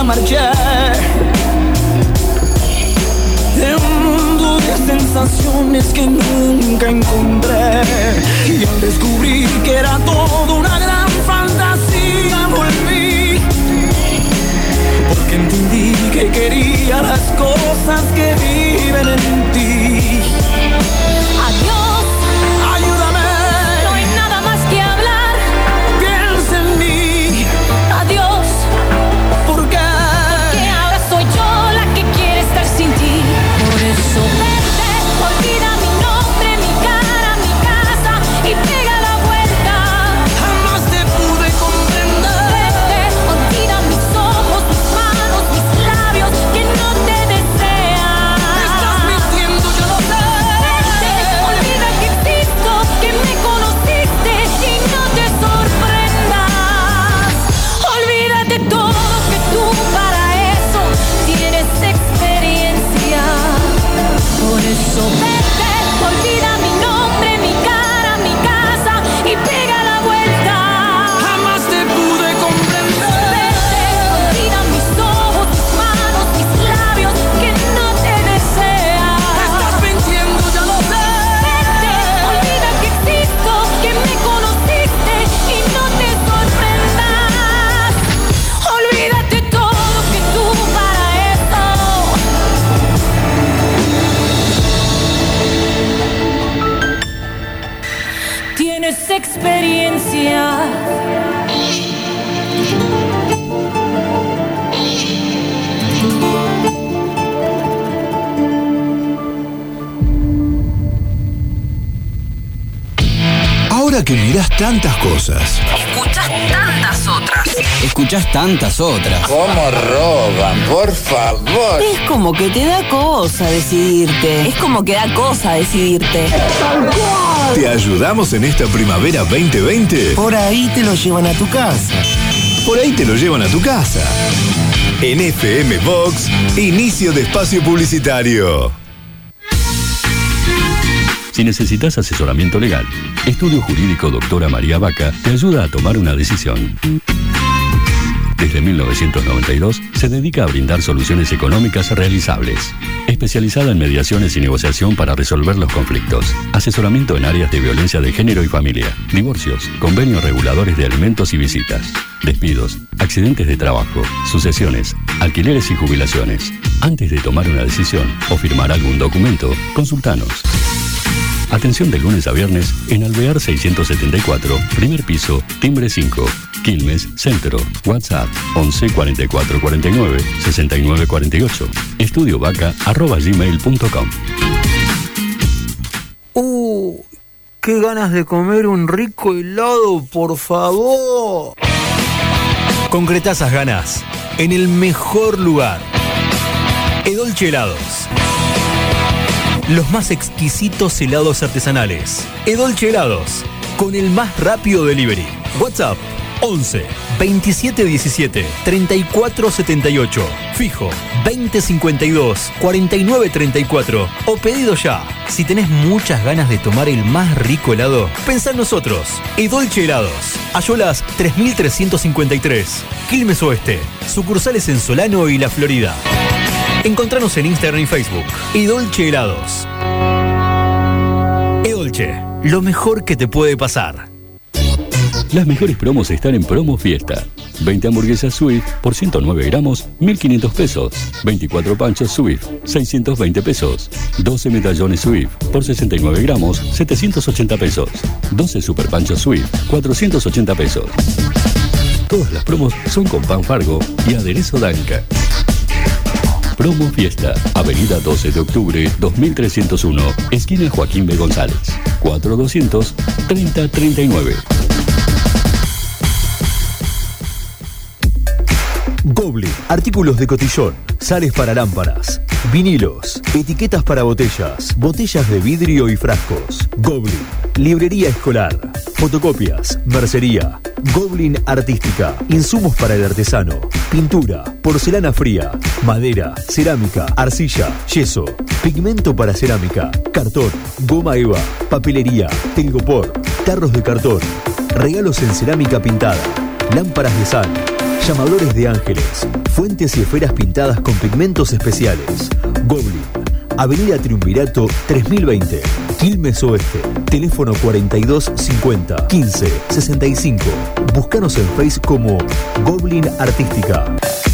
ya marché de un mundo de sensaciones que nunca encontré, y al descubrir que era todo una gran fantasía volví, porque entendí que quería las cosas que viven en ti. Adiós, Ayúdame, no hay nada más que hablar. piensa en mí. Adiós, ¿Por qué? que ahora soy yo la que quiere estar sin ti. Por eso vete, olvida mi nombre, mi cara, mi casa y pega la vuelta. Jamás te pude comprender. Vete, olvida mis ojos, mis manos, mis labios que no te desean. Estás mintiendo, yo lo sé. Vete, olvida que existo, que me conociste y no te sorprendas. Olvídate todo, que tú para eso tienes experiencia. Por eso vete, olvida mi nombre, mi cara, mi casa y pega la vuelta. Jamás te pude comprender. Vete, olvida mis ojos, mis manos, mis labios que no te desean. Estás mintiendo, ya lo sé. Vete, olvida que existo, que me conociste y no te sorprendas. Olvídate todo, que tú para eso tienes experiencia. Ahora que mirás tantas cosas, Escuchás tantas otras. Escuchás tantas otras. ¿Cómo roban? Por favor. Es como que te da cosa decidirte. Es como que da cosa decidirte. ¿te ayudamos en esta primavera 2020? Por ahí te lo llevan a tu casa. Por ahí te lo llevan a tu casa. En FM Vox, inicio de espacio publicitario. Si necesitas asesoramiento legal, Estudio Jurídico Doctora María Vaca te ayuda a tomar una decisión. Desde 1992 se dedica a brindar soluciones económicas realizables. Especializada en mediaciones y negociación para resolver los conflictos. Asesoramiento en áreas de violencia de género y familia. Divorcios, convenios reguladores de alimentos y visitas. Despidos, accidentes de trabajo, sucesiones, alquileres y jubilaciones. Antes de tomar una decisión o firmar algún documento, consultanos. Atención de lunes a viernes en Alvear 674, primer piso, timbre 5, Quilmes, Centro. WhatsApp 11 44 49 69 48. estudiovaca@gmail.com. Qué ganas de comer un rico helado, por favor. Concretá esas ganas en el mejor lugar. Edolche Helados. Los más exquisitos helados artesanales. Edolche Helados, con el más rápido delivery. WhatsApp 11 27 17 34 78. Fijo 20 52 49 34. O pedido ya. Si tenés muchas ganas de tomar el más rico helado, pensá en nosotros. Edolche Helados. Ayolas 3353. Quilmes Oeste. Sucursales en Solano y La Florida. Encontranos en Instagram y Facebook. Edolche Helados. Edolche, lo mejor que te puede pasar. Las mejores promos están en Promo Fiesta. 20 hamburguesas Swift por 109 gramos, 1.500 pesos. 24 panchos Swift, 620 pesos. 12 medallones Swift por 69 gramos, 780 pesos. 12 super panchos Swift, 480 pesos. Todas las promos son con pan Fargo y aderezo Danca. Promo Fiesta, Avenida 12 de Octubre, 2301, esquina Joaquín B. González, 4200 3039. Goblin, artículos de cotillón, sales para lámparas, vinilos, etiquetas para botellas, botellas de vidrio y frascos. Goblin, librería escolar, fotocopias, mercería. Goblin Artística, insumos para el artesano, pintura, porcelana fría, madera, cerámica, arcilla, yeso, pigmento para cerámica, cartón, goma eva, papelería, telgopor, tarros de cartón, regalos en cerámica pintada, lámparas de sal, llamadores de ángeles, fuentes y esferas pintadas con pigmentos especiales. Goblin, Avenida Triunvirato 3020, Quilmes Oeste. Teléfono 4250 15 65. Búscanos en Facebook como Goblin Artística.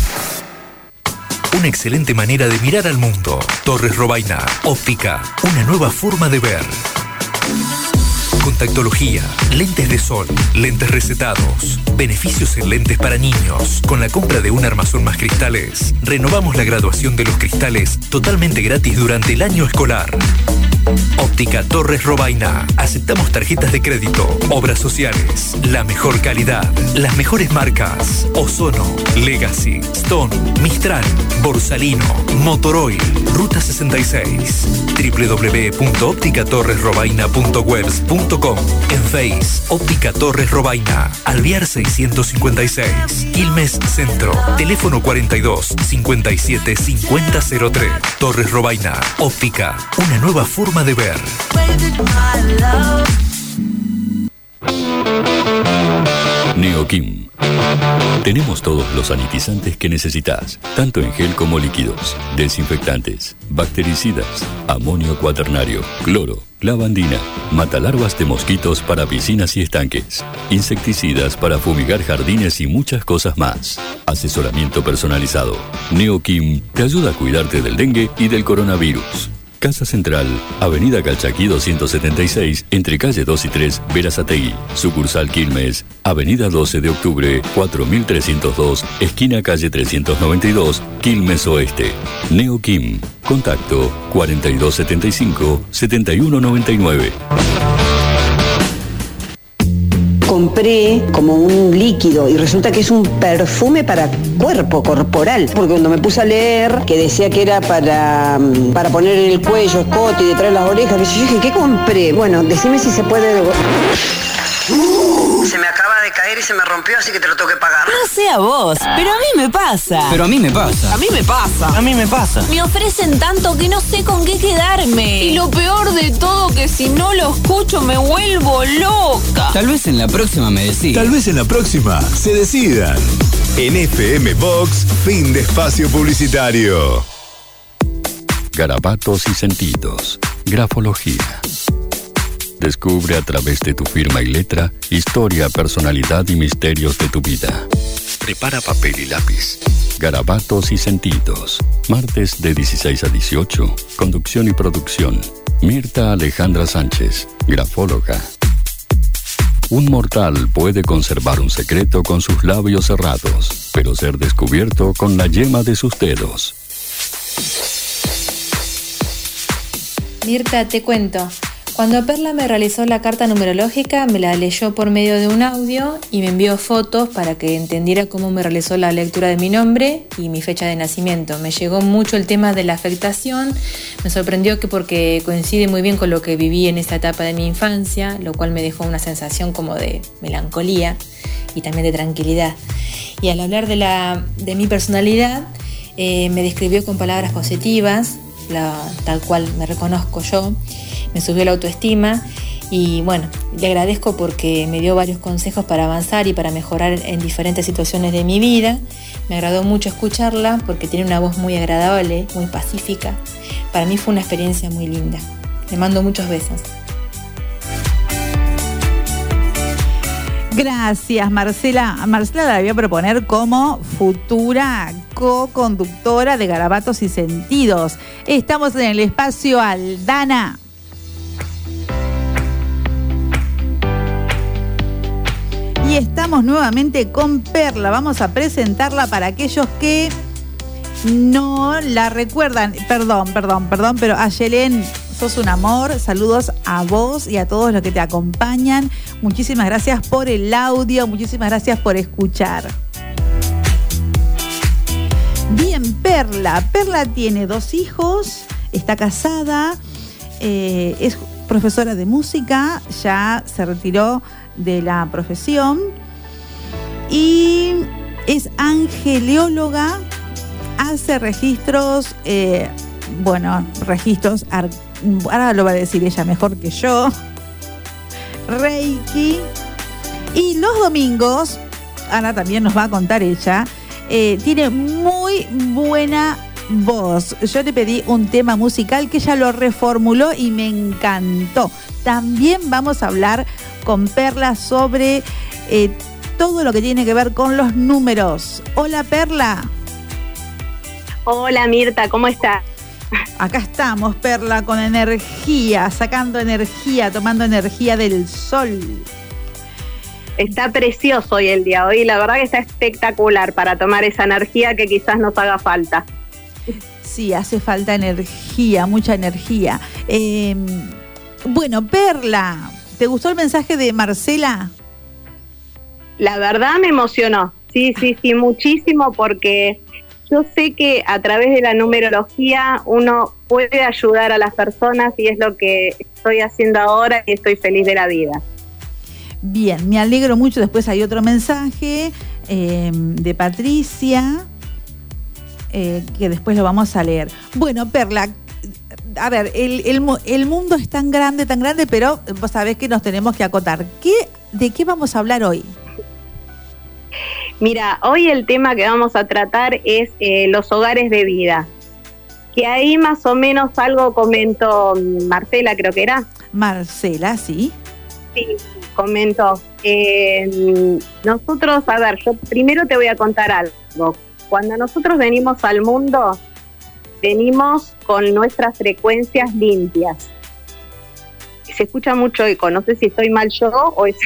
Una excelente manera de mirar al mundo. Torres Robaina, óptica, una nueva forma de ver. Contactología, lentes de sol, lentes recetados, beneficios en lentes para niños. Con la compra de un armazón más cristales, renovamos la graduación de los cristales totalmente gratis durante el año escolar. Óptica Torres Robaina. Aceptamos tarjetas de crédito, obras sociales, la mejor calidad, las mejores marcas: Ozono, Legacy, Stone, Mistral, Borsalino, Motoroil, Ruta 66. www.opticatorresrobaina.webs.com. En Face, Óptica Torres Robaina, Alvear 656, Quilmes Centro. Teléfono 42 57 5003. Torres Robaina, óptica, una nueva forma de ver. Neokim. Tenemos todos los sanitizantes que necesitas, tanto en gel como líquidos, desinfectantes, bactericidas, amonio cuaternario, cloro, lavandina, matalarvas de mosquitos para piscinas y estanques, insecticidas para fumigar jardines y muchas cosas más. Asesoramiento personalizado. Neokim te ayuda a cuidarte del dengue y del coronavirus. Casa Central, Avenida Calchaquí 276, entre calle 2 y 3, Berazategui. Sucursal Quilmes, Avenida 12 de Octubre, 4302, esquina calle 392, Quilmes Oeste. Neokim. Contacto 4275-7199. Compré como un líquido y resulta que es un perfume para cuerpo corporal, porque cuando me puse a leer que decía que era para poner en el cuello, escote y detrás de las orejas, yo dije, ¿qué compré? Bueno, decime si se puede... Se me acaba de caer y se me rompió, así que te lo tengo que pagar. No sé a vos, pero a mí me pasa. Pero a mí me pasa. A mí me pasa. A mí me pasa. Me ofrecen tanto que no sé con qué quedarme. Y lo peor de todo, que si no lo escucho me vuelvo loca. Tal vez en la próxima me decís. Tal vez en la próxima se decidan. En FM Box, fin de espacio publicitario. Garabatos y sentidos. Grafología. Descubre a través de tu firma y letra historia, personalidad y misterios de tu vida. Prepara papel y lápiz. Garabatos y sentidos. Martes de 16 a 18. Conducción y producción: Mirta Alejandra Sánchez, grafóloga. Un mortal puede conservar un secreto con sus labios cerrados, pero ser descubierto con la yema de sus dedos. Mirta, te cuento. Cuando Perla me realizó la carta numerológica, me la leyó por medio de un audio y me envió fotos para que entendiera cómo me realizó la lectura de mi nombre y mi fecha de nacimiento. Me llegó mucho el tema de la afectación, me sorprendió que porque coincide muy bien con lo que viví en esta etapa de mi infancia, lo cual me dejó una sensación como de melancolía y también de tranquilidad. Y al hablar de mi personalidad, me describió con palabras positivas, tal cual me reconozco yo. Me subió la autoestima y bueno, le agradezco porque me dio varios consejos para avanzar y para mejorar en diferentes situaciones de mi vida. Me agradó mucho escucharla porque tiene una voz muy agradable, muy pacífica. Para mí fue una experiencia muy linda. Le mando muchos besos. Gracias, Marcela. Marcela la voy a proponer como futura co-conductora de Garabatos y Sentidos. Estamos en el espacio Aldana. Y estamos nuevamente con Perla. Vamos a presentarla para aquellos que no la recuerdan. Perdón, pero Ayelén, sos un amor. Saludos a vos y a todos los que te acompañan. Muchísimas gracias por el audio, muchísimas gracias por escuchar. Bien, Perla. Perla tiene 2 hijos, está casada, es profesora de música, ya se retiró de la profesión y es angeleóloga, hace registros, registros, ahora lo va a decir ella mejor que yo, Reiki, y los domingos Ana también nos va a contar ella, tiene muy buena voz. Yo le pedí un tema musical que ella lo reformuló y me encantó. También vamos a hablar con Perla sobre todo lo que tiene que ver con los números. Hola, Perla. Hola, Mirta, ¿cómo estás? Acá estamos, Perla, con energía, sacando energía, tomando energía del sol. Está precioso hoy el día. Hoy la verdad que está espectacular para tomar esa energía que quizás nos haga falta. Sí, hace falta energía, mucha energía. Bueno, Perla, ¿te gustó el mensaje de Marcela? La verdad me emocionó, sí, muchísimo, porque yo sé que a través de la numerología uno puede ayudar a las personas y es lo que estoy haciendo ahora y estoy feliz de la vida. Bien, me alegro mucho. Después hay otro mensaje de Patricia que después lo vamos a leer. Bueno, Perla, a ver, el mundo es tan grande, pero vos sabés que nos tenemos que acotar. ¿De qué vamos a hablar hoy? Mira, hoy el tema que vamos a tratar es los hogares de vida. Que ahí más o menos algo comentó Marcela, creo que era. Marcela, sí. Sí, comentó. Nosotros, a ver, yo primero te voy a contar algo. Cuando nosotros venimos al mundo, venimos con nuestras frecuencias limpias. Se escucha mucho eco, no sé si estoy mal yo o es...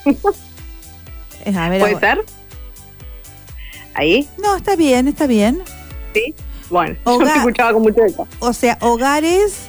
A ver, ¿puede ser? ¿Ahí? No, está bien. ¿Sí? Bueno, yo te escuchaba con mucho eco. O sea, hogares...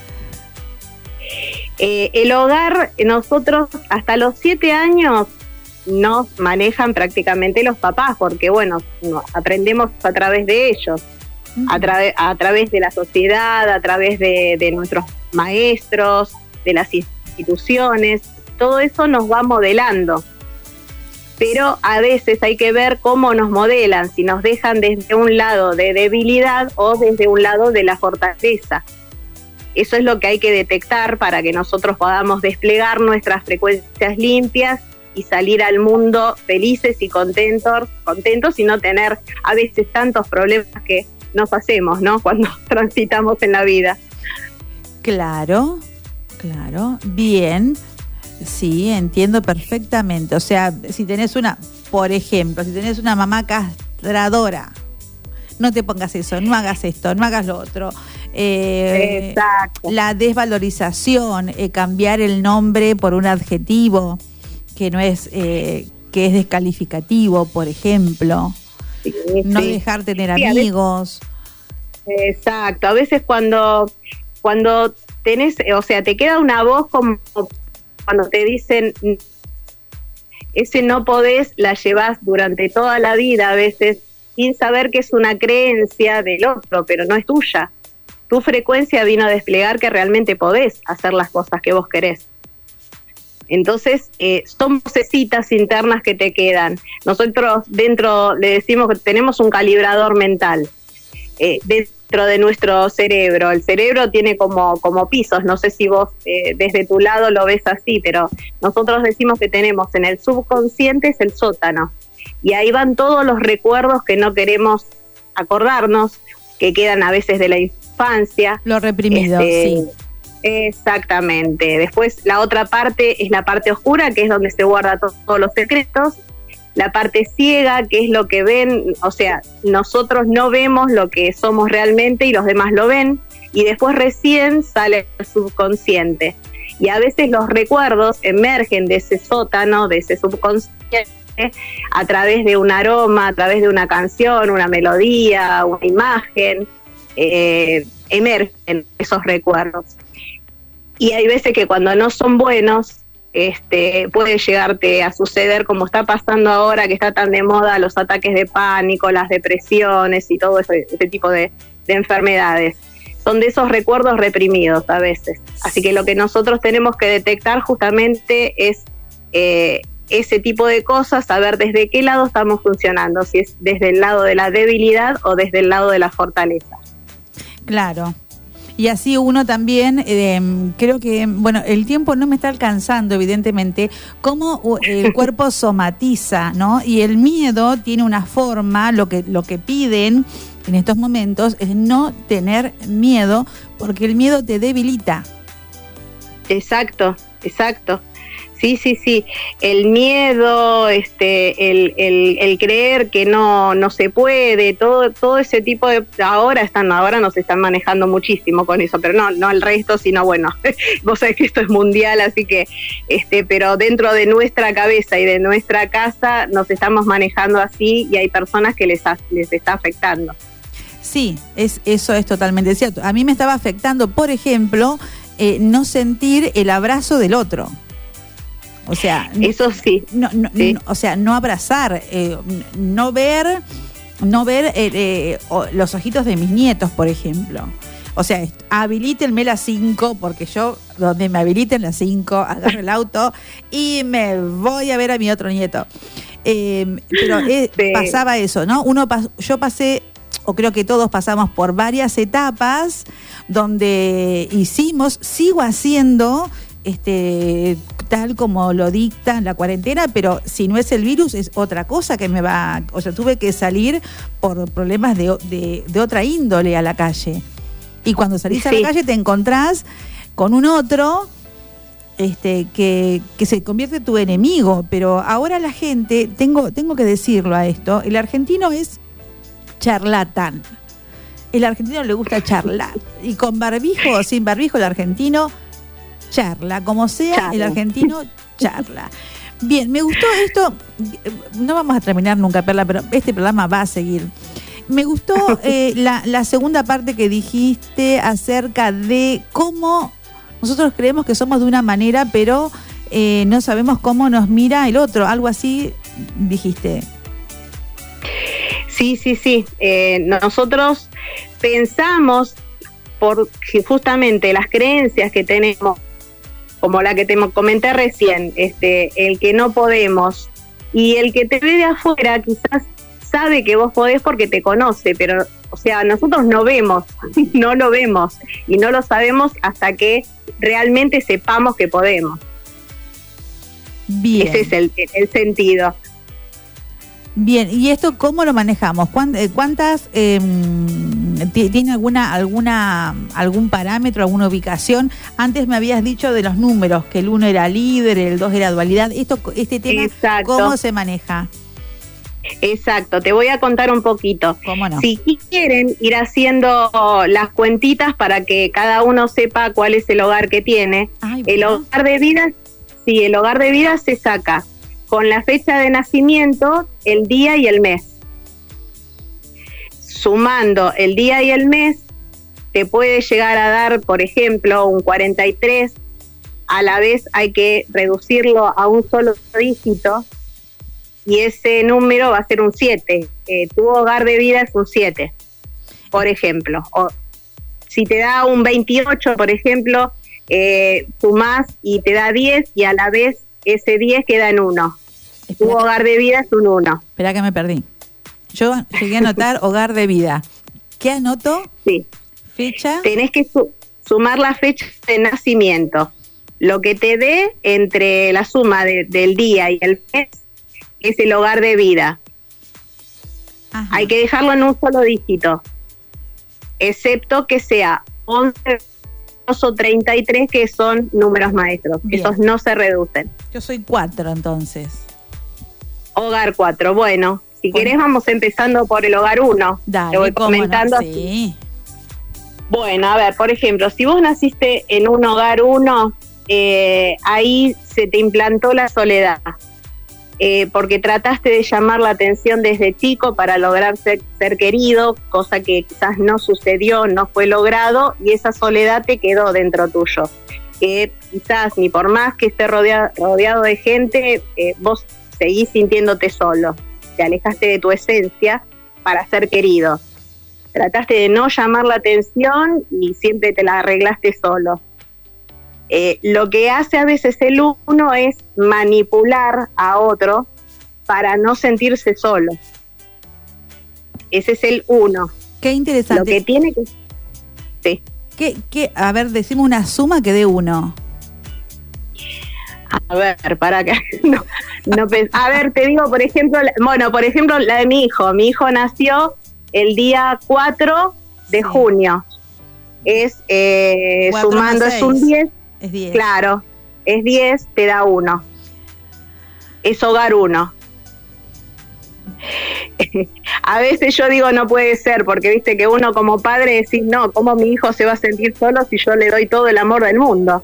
el hogar, nosotros hasta los 7 años nos manejan prácticamente los papás, porque bueno, aprendemos a través de ellos, a través de la sociedad, a través de nuestros maestros, de las instituciones, todo eso nos va modelando. Pero a veces hay que ver cómo nos modelan, si nos dejan desde un lado de debilidad o desde un lado de la fortaleza. Eso es lo que hay que detectar para que nosotros podamos desplegar nuestras frecuencias limpias y salir al mundo felices y contentos y no tener a veces tantos problemas que nos hacemos, ¿no? Cuando transitamos en la vida. Claro, bien. Sí, entiendo perfectamente. O sea, si tenés por ejemplo, si tenés una mamá castradora, no te pongas eso, no hagas esto, no hagas lo otro. Exacto. La desvalorización, cambiar el nombre por un adjetivo que no es, que es descalificativo, por ejemplo. Sí, no dejar tener amigos. Exacto. A veces cuando tenés, o sea, te queda una voz como cuando te dicen ese no podés, la llevas durante toda la vida a veces sin saber que es una creencia del otro, pero no es tuya. Tu frecuencia vino a desplegar que realmente podés hacer las cosas que vos querés. Entonces, son vocecitas internas que te quedan. Nosotros dentro le decimos que tenemos un calibrador mental dentro de nuestro cerebro. El cerebro tiene como pisos, no sé si vos desde tu lado lo ves así, pero nosotros decimos que tenemos en el subconsciente es el sótano. Y ahí van todos los recuerdos que no queremos acordarnos, que quedan a veces de la infancia. Lo reprimido, sí. Exactamente. Después la otra parte es la parte oscura, que es donde se guardan todos los secretos. La parte ciega, que es lo que ven, o sea, nosotros no vemos lo que somos realmente y los demás lo ven. Y después recién sale el subconsciente. Y a veces los recuerdos emergen de ese sótano, de ese subconsciente, a través de un aroma, a través de una canción, una melodía, una imagen, emergen esos recuerdos. Y hay veces que cuando no son buenos, puede llegarte a suceder como está pasando ahora, que está tan de moda los ataques de pánico, las depresiones y todo ese tipo de enfermedades. Son de esos recuerdos reprimidos a veces. Así que lo que nosotros tenemos que detectar justamente es ese tipo de cosas, saber desde qué lado estamos funcionando, si es desde el lado de la debilidad o desde el lado de la fortaleza. Claro. Y así uno también, creo que, bueno, el tiempo no me está alcanzando, evidentemente, cómo el cuerpo somatiza, ¿no? Y el miedo tiene una forma, lo que piden en estos momentos es no tener miedo, porque el miedo te debilita. Exacto. Sí. El miedo, el creer que no se puede, todo ese tipo de... Ahora nos están manejando muchísimo con eso, pero no el resto, sino bueno, vos sabés que esto es mundial, así que, pero dentro de nuestra cabeza y de nuestra casa nos estamos manejando así y hay personas que les está afectando. Sí, eso es totalmente cierto. A mí me estaba afectando, por ejemplo, no sentir el abrazo del otro. O sea, eso sí. Sí. O sea, no abrazar, no ver los ojitos de mis nietos, por ejemplo. O sea, habilítenme las 5, porque yo, donde me habiliten las 5, agarro el auto y me voy a ver a mi otro nieto. Pero pasaba eso, ¿no? Yo pasé, o creo que todos pasamos por varias etapas donde sigo haciendo tal como lo dicta la cuarentena, pero si no es el virus es otra cosa que me va, o sea, tuve que salir por problemas de otra índole a la calle. Y cuando salís a la calle te encontrás con un otro que se convierte en tu enemigo, pero ahora la gente, tengo que decirlo a esto, el argentino es charlatán. El argentino le gusta charlar, y con barbijo o sin barbijo el argentino charla, como sea, el argentino charla. Bien, me gustó esto, no vamos a terminar nunca, Perla, pero este programa va a seguir. Me gustó la segunda parte que dijiste acerca de cómo nosotros creemos que somos de una manera, pero no sabemos cómo nos mira el otro, algo así dijiste. Sí. Nosotros pensamos, por justamente las creencias que tenemos, como la que te comenté recién, el que no podemos, y el que te ve de afuera quizás sabe que vos podés porque te conoce, pero, o sea, nosotros no lo vemos y no lo sabemos hasta que realmente sepamos que podemos. Bien. Ese es el sentido. Bien, ¿y esto cómo lo manejamos? ¿Cuántas tiene algún parámetro, alguna ubicación? Antes me habías dicho de los números, que el 1 era líder, el 2 era dualidad. Este tema, exacto. ¿Cómo se maneja? Exacto, te voy a contar un poquito. ¿Cómo no? Si quieren ir haciendo las cuentitas para que cada uno sepa cuál es el hogar que tiene, el hogar de vida se saca con la fecha de nacimiento, el día y el mes. Sumando el día y el mes, te puede llegar a dar, por ejemplo, un 43. A la vez hay que reducirlo a un solo dígito y ese número va a ser un 7. Tu hogar de vida es un 7, por ejemplo. O si te da un 28, por ejemplo, sumás y te da 10 y a la vez ese 10 queda en 1. Tu hogar de vida es un 1. Espera que me perdí. Yo llegué a anotar hogar de vida. ¿Qué anoto? Sí. Fecha. Tenés que sumar la fecha de nacimiento. Lo que te dé entre la suma del día y el mes es el hogar de vida. Ajá. Hay que dejarlo en un solo dígito, excepto que sea 11 o 33, que son números maestros. Bien. Esos no se reducen. Yo soy 4 entonces. Hogar 4, bueno, si querés vamos empezando por el hogar 1. Dale, te voy comentando no, así. Sí. Bueno, a ver, por ejemplo, si vos naciste en un hogar 1, ahí se te implantó la soledad, porque trataste de llamar la atención desde chico para lograr ser querido, cosa que quizás no sucedió, no fue logrado, y esa soledad te quedó dentro tuyo, que quizás ni por más que esté rodeado de gente, vos seguís sintiéndote solo, te alejaste de tu esencia para ser querido. Trataste de no llamar la atención y siempre te la arreglaste solo. Lo que hace a veces el 1 es manipular a otro para no sentirse solo. Ese es el 1. Qué interesante. Lo que tiene que... Sí. A ver, decimos una suma que dé 1. A ver, para que a ver, te digo, por ejemplo, la de mi hijo. Mi hijo nació el día 4 de junio. Es sumando es un 10. Es 10. Claro, es 10, te da 1. Es hogar 1. A veces yo digo no puede ser, porque viste que uno como padre decís, no, ¿cómo mi hijo se va a sentir solo si yo le doy todo el amor del mundo?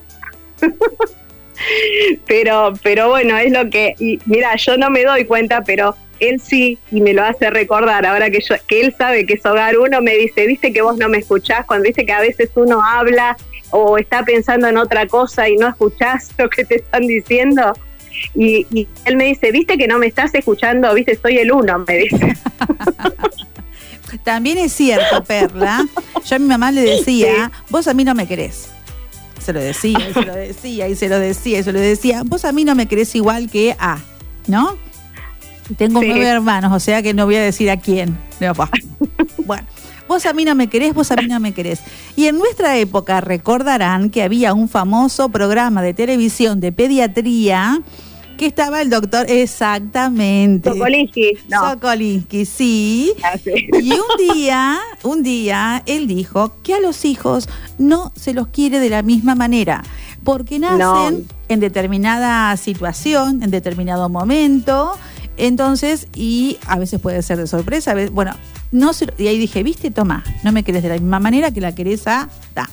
pero bueno, es lo que, y mira, yo no me doy cuenta, pero él sí, y me lo hace recordar, ahora que él sabe que es hogar 1, me dice, viste que vos no me escuchás, cuando dice que a veces uno habla o está pensando en otra cosa y no escuchás lo que te están diciendo. Y él me dice, viste que no me estás escuchando, viste, soy el 1, me dice. También es cierto, Perla. Yo a mi mamá le decía, vos a mí no me querés. Se lo decía, y se lo decía, y se lo decía, y se lo decía. Vos a mí no me querés igual que a, ¿no? Tengo 9 hermanos, o sea que no voy a decir a quién. Bueno, vos a mí no me querés, vos a mí no me querés. Y en nuestra época recordarán que había un famoso programa de televisión de pediatría que estaba el doctor, exactamente. Sokolinsky, no. Sokolinsky, sí. Y un día él dijo que a los hijos no se los quiere de la misma manera, porque nacen en determinada situación, en determinado momento, entonces, y a veces puede ser de sorpresa, bueno, y ahí dije, viste, toma, no me querés de la misma manera que la querés a ta.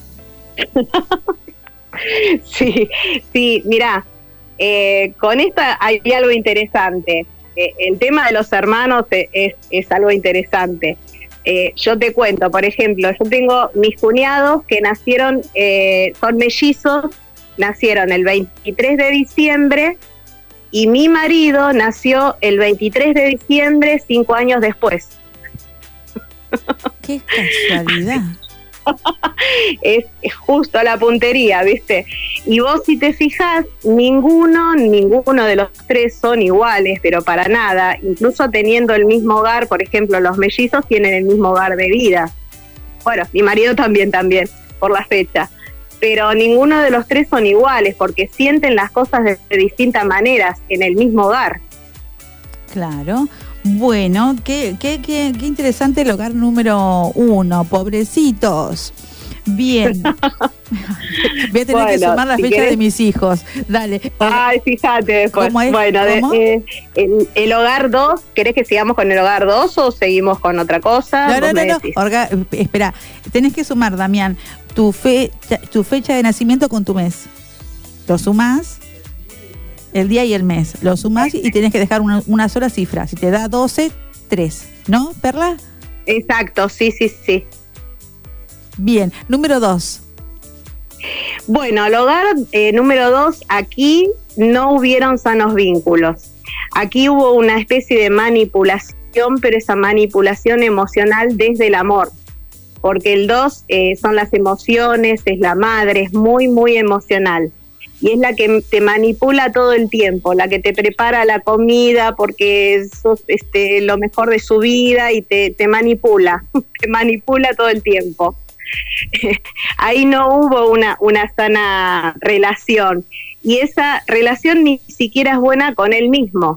Sí, mirá, con esta hay algo interesante. El tema de los hermanos es algo interesante. Yo te cuento, por ejemplo, yo tengo mis cuñados que nacieron, son mellizos, nacieron el 23 de diciembre y mi marido nació el 23 de diciembre, 5 años después. ¡Qué casualidad! Es justo la puntería, ¿viste? Y vos si te fijas, ninguno de los 3 son iguales, pero para nada. Incluso teniendo el mismo hogar, por ejemplo, los mellizos tienen el mismo hogar de vida. Bueno, mi marido también, por la fecha. Pero ninguno de los 3 son iguales, porque sienten las cosas de distintas maneras en el mismo hogar. Claro. Bueno, qué interesante el hogar número 1, pobrecitos. Bien. Voy a tener que sumar la fecha de mis hijos. Dale. Ay, fíjate después. ¿Cómo es? Bueno, ¿Cómo? El hogar 2, ¿querés que sigamos con el hogar 2 o seguimos con otra cosa? No. Espera, tenés que sumar, Damián, tu fecha de nacimiento con tu mes. Lo sumás, el día y el mes. Lo sumás y tenés que dejar una sola cifra. Si te da 12, 3. ¿No, Perla? Exacto, sí. Bien, número 2. Bueno, el hogar número 2, aquí no hubieron sanos vínculos. Aquí hubo una especie de manipulación, pero esa manipulación emocional desde el amor. Porque el 2 son las emociones, es la madre, es muy, muy emocional. Y es la que te manipula todo el tiempo, la que te prepara la comida porque sos lo mejor de su vida y te manipula, te manipula todo el tiempo. Ahí no hubo una sana relación y esa relación ni siquiera es buena con él mismo,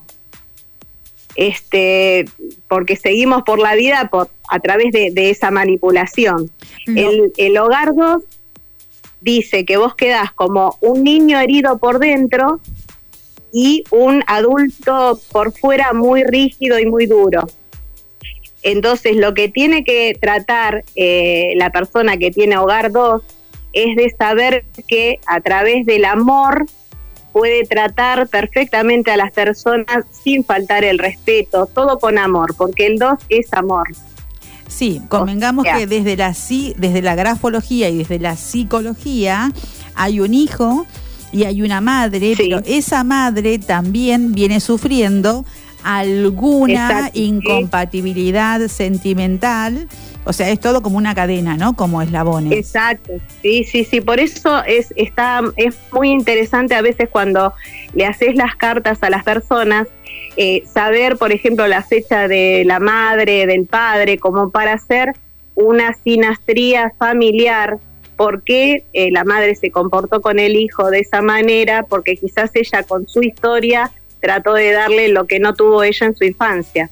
porque seguimos por la vida a través de esa manipulación. No. El hogar 2 dice que vos quedás como un niño herido por dentro y un adulto por fuera muy rígido y muy duro. Entonces lo que tiene que tratar la persona que tiene hogar 2 es de saber que a través del amor puede tratar perfectamente a las personas sin faltar el respeto, todo con amor, porque el 2 es amor. Sí, convengamos que desde la grafología y desde la psicología hay un hijo y hay una madre, pero esa madre también viene sufriendo alguna incompatibilidad sentimental, o sea, es todo como una cadena, ¿no? Como eslabones. Exacto, sí, por eso es muy interesante a veces cuando le haces las cartas a las personas, saber, por ejemplo, la fecha de la madre, del padre, como para hacer una sinastría familiar por qué la madre se comportó con el hijo de esa manera, porque quizás ella con su historia trató de darle lo que no tuvo ella en su infancia.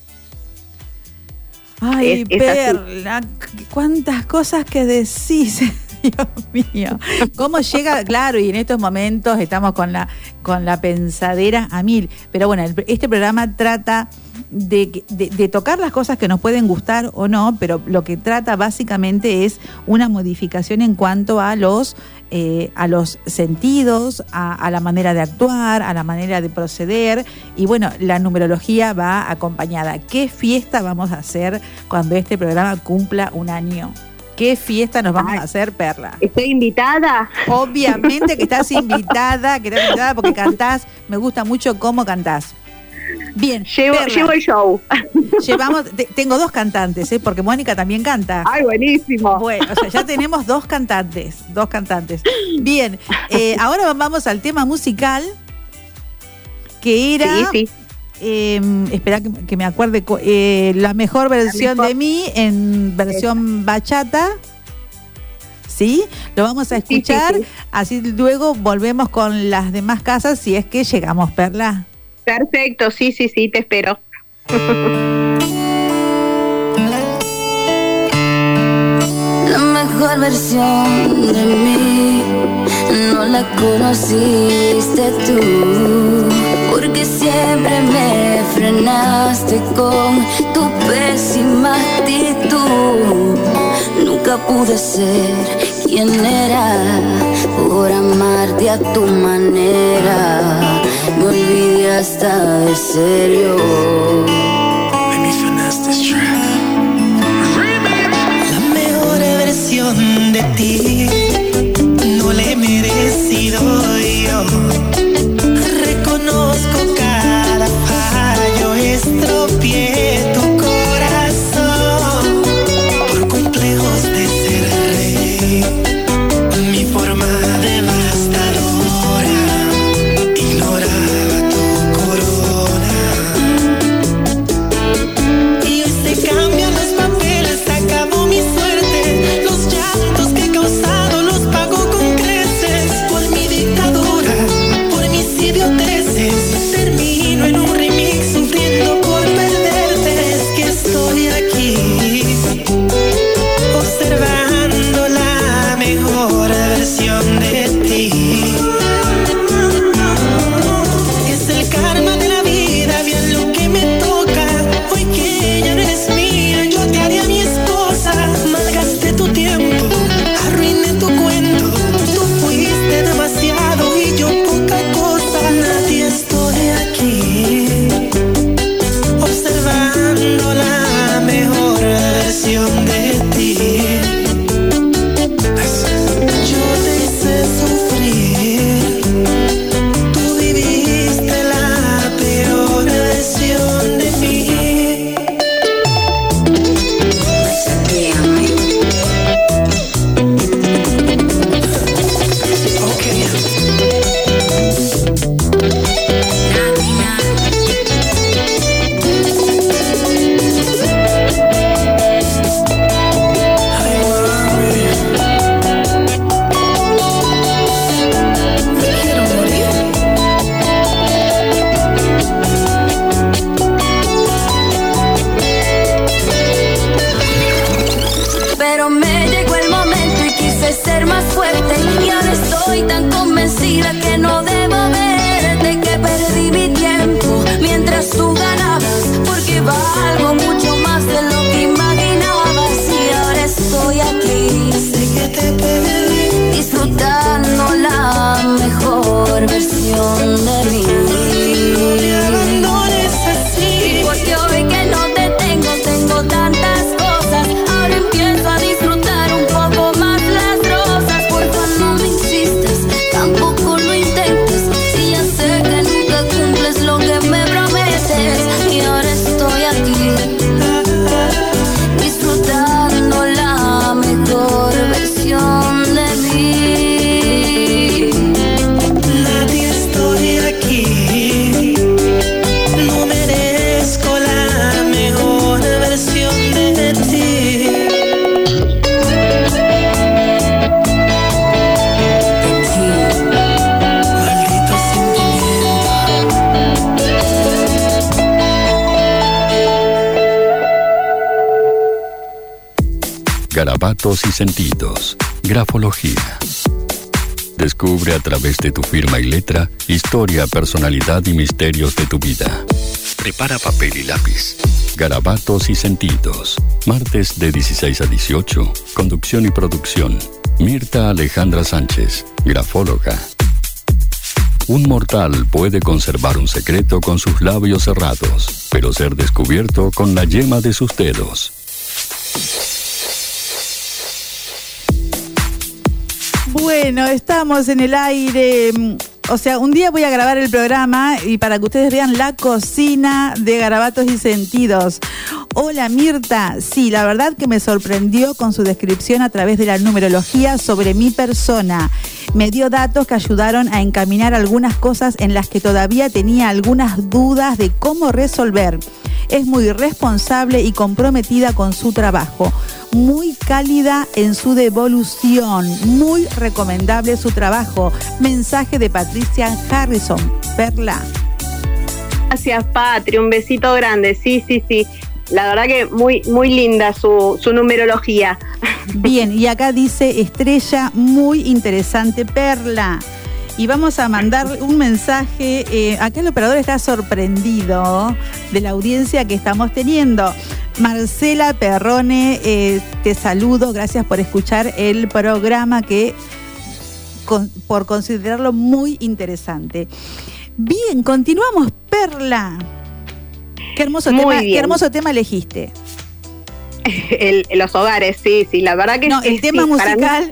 Ay, Perla, cuántas cosas que decís, Dios mío. ¿Cómo llega? Claro, y en estos momentos estamos con la pensadera a mil. Pero bueno, este programa trata de tocar las cosas que nos pueden gustar o no, pero lo que trata básicamente es una modificación en cuanto a los sentidos, a la manera de actuar, a la manera de proceder. Y bueno, la numerología va acompañada. ¿Qué fiesta vamos a hacer cuando este programa cumpla un año? ¿Qué fiesta nos vamos a hacer, Perla? ¿Estoy invitada? Obviamente que estás invitada, porque cantás, me gusta mucho cómo cantás. Bien, llevo el show. Tengo dos cantantes, porque Mónica también canta. Ay, buenísimo. Bueno, o sea, ya tenemos dos cantantes. Bien, ahora vamos al tema musical, que era... Sí. Espera que me acuerde, la mejor versión de mí en versión bachata. ¿Sí? Lo vamos a escuchar, sí. Así luego volvemos con las demás casas si es que llegamos, Perla. Perfecto, sí, te espero. La mejor versión de mí no la conociste tú, porque siempre me frenaste con tu pésima actitud. Nunca pude ser quien era por amarte a tu manera. Me olvidé hasta de serio. Let me finesse this track. La mejor versión de ti no la he merecido yo. Reconozco cada fallo, estropeé tu corazón por complejos de ser rey. Mi forma devastadora ignoraba tu corona. Y hoy se cambian los papeles, acabó mi suerte. Los llantos que he causado garabatos y sentidos, grafología. Descubre a través de tu firma y letra historia, personalidad y misterios de tu vida. Prepara papel y lápiz. Garabatos y sentidos. Martes de 16 a 18. Conducción y producción. Mirta Alejandra Sánchez, grafóloga. Un mortal puede conservar un secreto con sus labios cerrados, pero ser descubierto con la yema de sus dedos. Bueno, estamos en el aire. O sea, un día voy a grabar el programa y para que ustedes vean la cocina de Garabatos y Sentidos. Hola Mirta, sí, la verdad que me sorprendió con su descripción a través de la numerología sobre mi persona. Me dio datos que ayudaron a encaminar algunas cosas en las que todavía tenía algunas dudas de cómo resolver. Es muy responsable y comprometida con su trabajo. Muy cálida en su devolución. Muy recomendable su trabajo. Mensaje de Patricia Harrison. Perla. Gracias, Patri. Un besito grande. Sí. La verdad que muy linda su numerología. Bien, y acá dice Estrella, muy interesante, Perla. Y vamos a mandar un mensaje. Acá el operador está sorprendido de la audiencia que estamos teniendo. Marcela Perrone, te saludo. Gracias por escuchar el programa por considerarlo muy interesante. Bien, continuamos, Perla. Qué hermoso tema elegiste. Los hogares, sí, la verdad que no, el tema musical.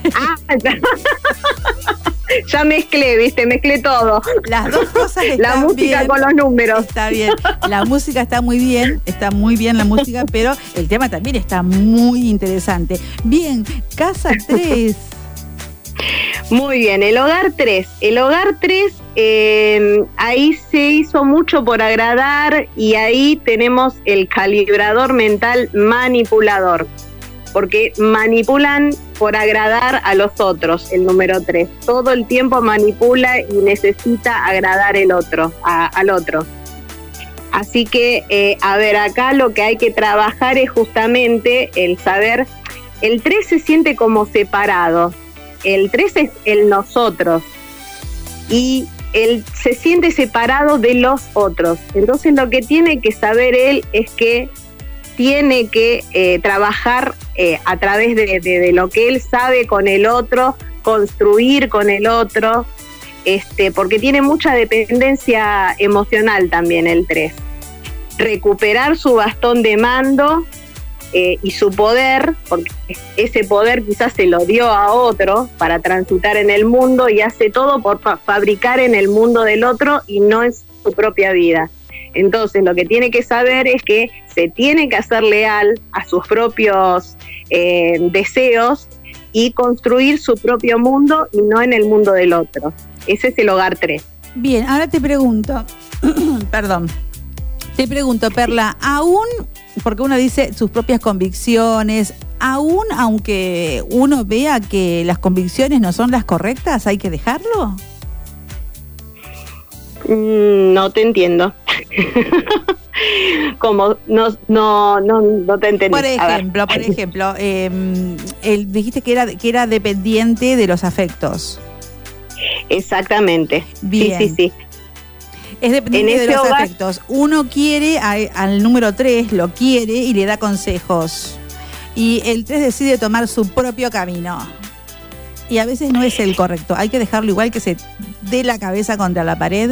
Ya mezclé todo. Las dos cosas están la música bien, con los números. Está bien. La música está muy bien la música, pero el tema también está muy interesante. Bien, casa 3. Muy bien, el hogar 3. El hogar 3, ahí se hizo mucho por agradar y ahí tenemos el calibrador mental manipulador. Porque manipulan por agradar a los otros, el número 3. Todo el tiempo manipula y necesita agradar al otro. Así que, acá lo que hay que trabajar es justamente el saber, el 3 se siente como separado, el 3 es el nosotros y él se siente separado de los otros. Entonces lo que tiene que saber él es que tiene que trabajar a través de lo que él sabe con el otro, construir con el otro, porque tiene mucha dependencia emocional también el 3. Recuperar su bastón de mando y su poder, porque ese poder quizás se lo dio a otro para transitar en el mundo y hace todo por fabricar en el mundo del otro y no en su propia vida. Entonces lo que tiene que saber es que se tiene que hacer leal a sus propios deseos y construir su propio mundo y no en el mundo del otro. Ese es el hogar 3. Bien, ahora te pregunto, Perla, aún, porque uno dice sus propias convicciones, aún aunque uno vea que las convicciones no son las correctas, ¿hay que dejarlo? No te entiendo. Como no te entendí. Por ejemplo, dijiste que era dependiente de los afectos. Exactamente. Bien. Sí. Es dependiente de los afectos. Uno quiere al número 3, lo quiere y le da consejos. Y el 3 decide tomar su propio camino. Y a veces no es el correcto. Hay que dejarlo igual, que se dé la cabeza contra la pared.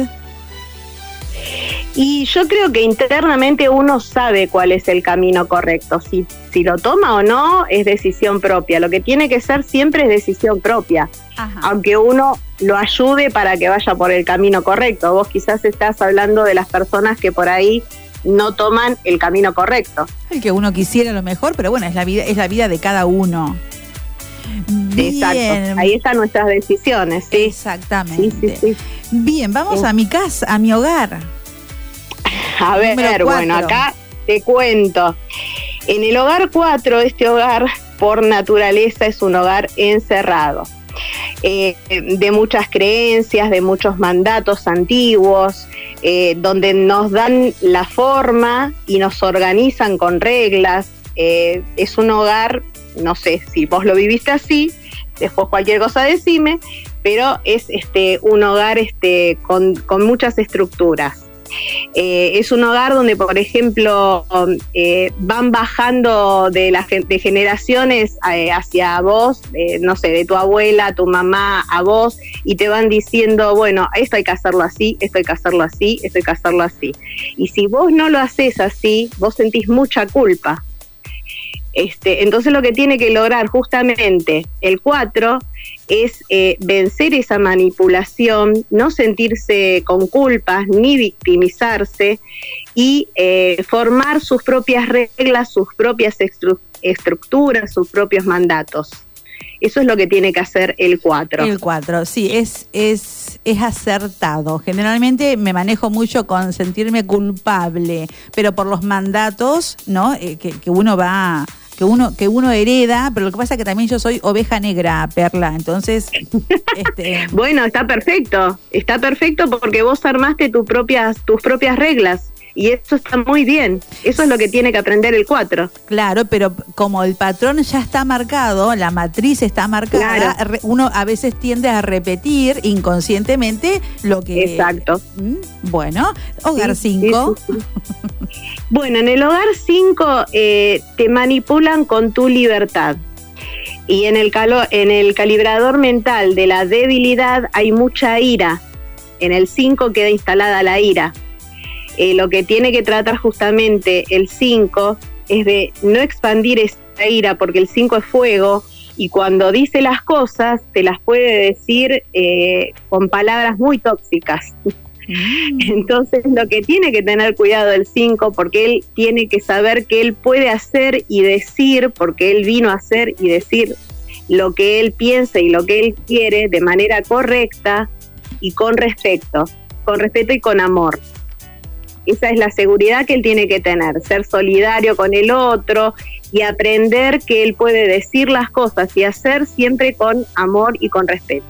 Y yo creo que internamente uno sabe cuál es el camino correcto. Si lo toma o no, es decisión propia. Lo que tiene que ser siempre es decisión propia. Ajá. Aunque uno lo ayude para que vaya por el camino correcto. Vos quizás estás hablando de las personas que por ahí no toman el camino correcto. El que uno quisiera lo mejor, pero bueno, es la vida de cada uno. Bien. Exacto, ahí están nuestras decisiones, ¿sí? Exactamente. Sí. Bien, vamos a mi casa, a mi hogar. A ver, bueno, acá te cuento. En el hogar 4, este hogar por naturaleza es un hogar encerrado, de muchas creencias, de muchos mandatos antiguos, donde nos dan la forma y nos organizan con reglas, es un hogar, no sé si vos lo viviste así, después cualquier cosa decime, pero es un hogar con muchas estructuras. Es un hogar donde, por ejemplo, van bajando de generaciones hacia vos, no sé, de tu abuela, tu mamá, a vos, y te van diciendo, bueno, esto hay que hacerlo así, esto hay que hacerlo así, esto hay que hacerlo así. Y si vos no lo haces así, vos sentís mucha culpa. Entonces lo que tiene que lograr justamente el 4 es vencer esa manipulación, no sentirse con culpas ni victimizarse y formar sus propias reglas, sus propias estructuras, sus propios mandatos. Eso es lo que tiene que hacer el 4. El 4, sí, es acertado. Generalmente me manejo mucho con sentirme culpable, pero por los mandatos, ¿no? Que uno va... que uno hereda, pero lo que pasa es que también yo soy oveja negra, Perla, entonces... Bueno, está perfecto porque vos armaste tus propias reglas. Y eso está muy bien, eso es lo que tiene que aprender el 4. Claro, pero como el patrón ya está marcado, la matriz está marcada, claro, uno a veces tiende a repetir inconscientemente lo que... Exacto. Bueno, hogar 5. Sí. Bueno, en el hogar 5 te manipulan con tu libertad. Y en el calibrador mental de la debilidad hay mucha ira. En el 5 queda instalada la ira. Lo que tiene que tratar justamente el 5 es de no expandir esa ira, porque el 5 es fuego y cuando dice las cosas te las puede decir con palabras muy tóxicas. Entonces lo que tiene que tener cuidado el 5, porque él tiene que saber que él puede hacer y decir, porque él vino a hacer y decir lo que él piensa y lo que él quiere de manera correcta y con respeto y con amor. Esa es la seguridad que él tiene que tener, ser solidario con el otro y aprender que él puede decir las cosas y hacer siempre con amor y con respeto.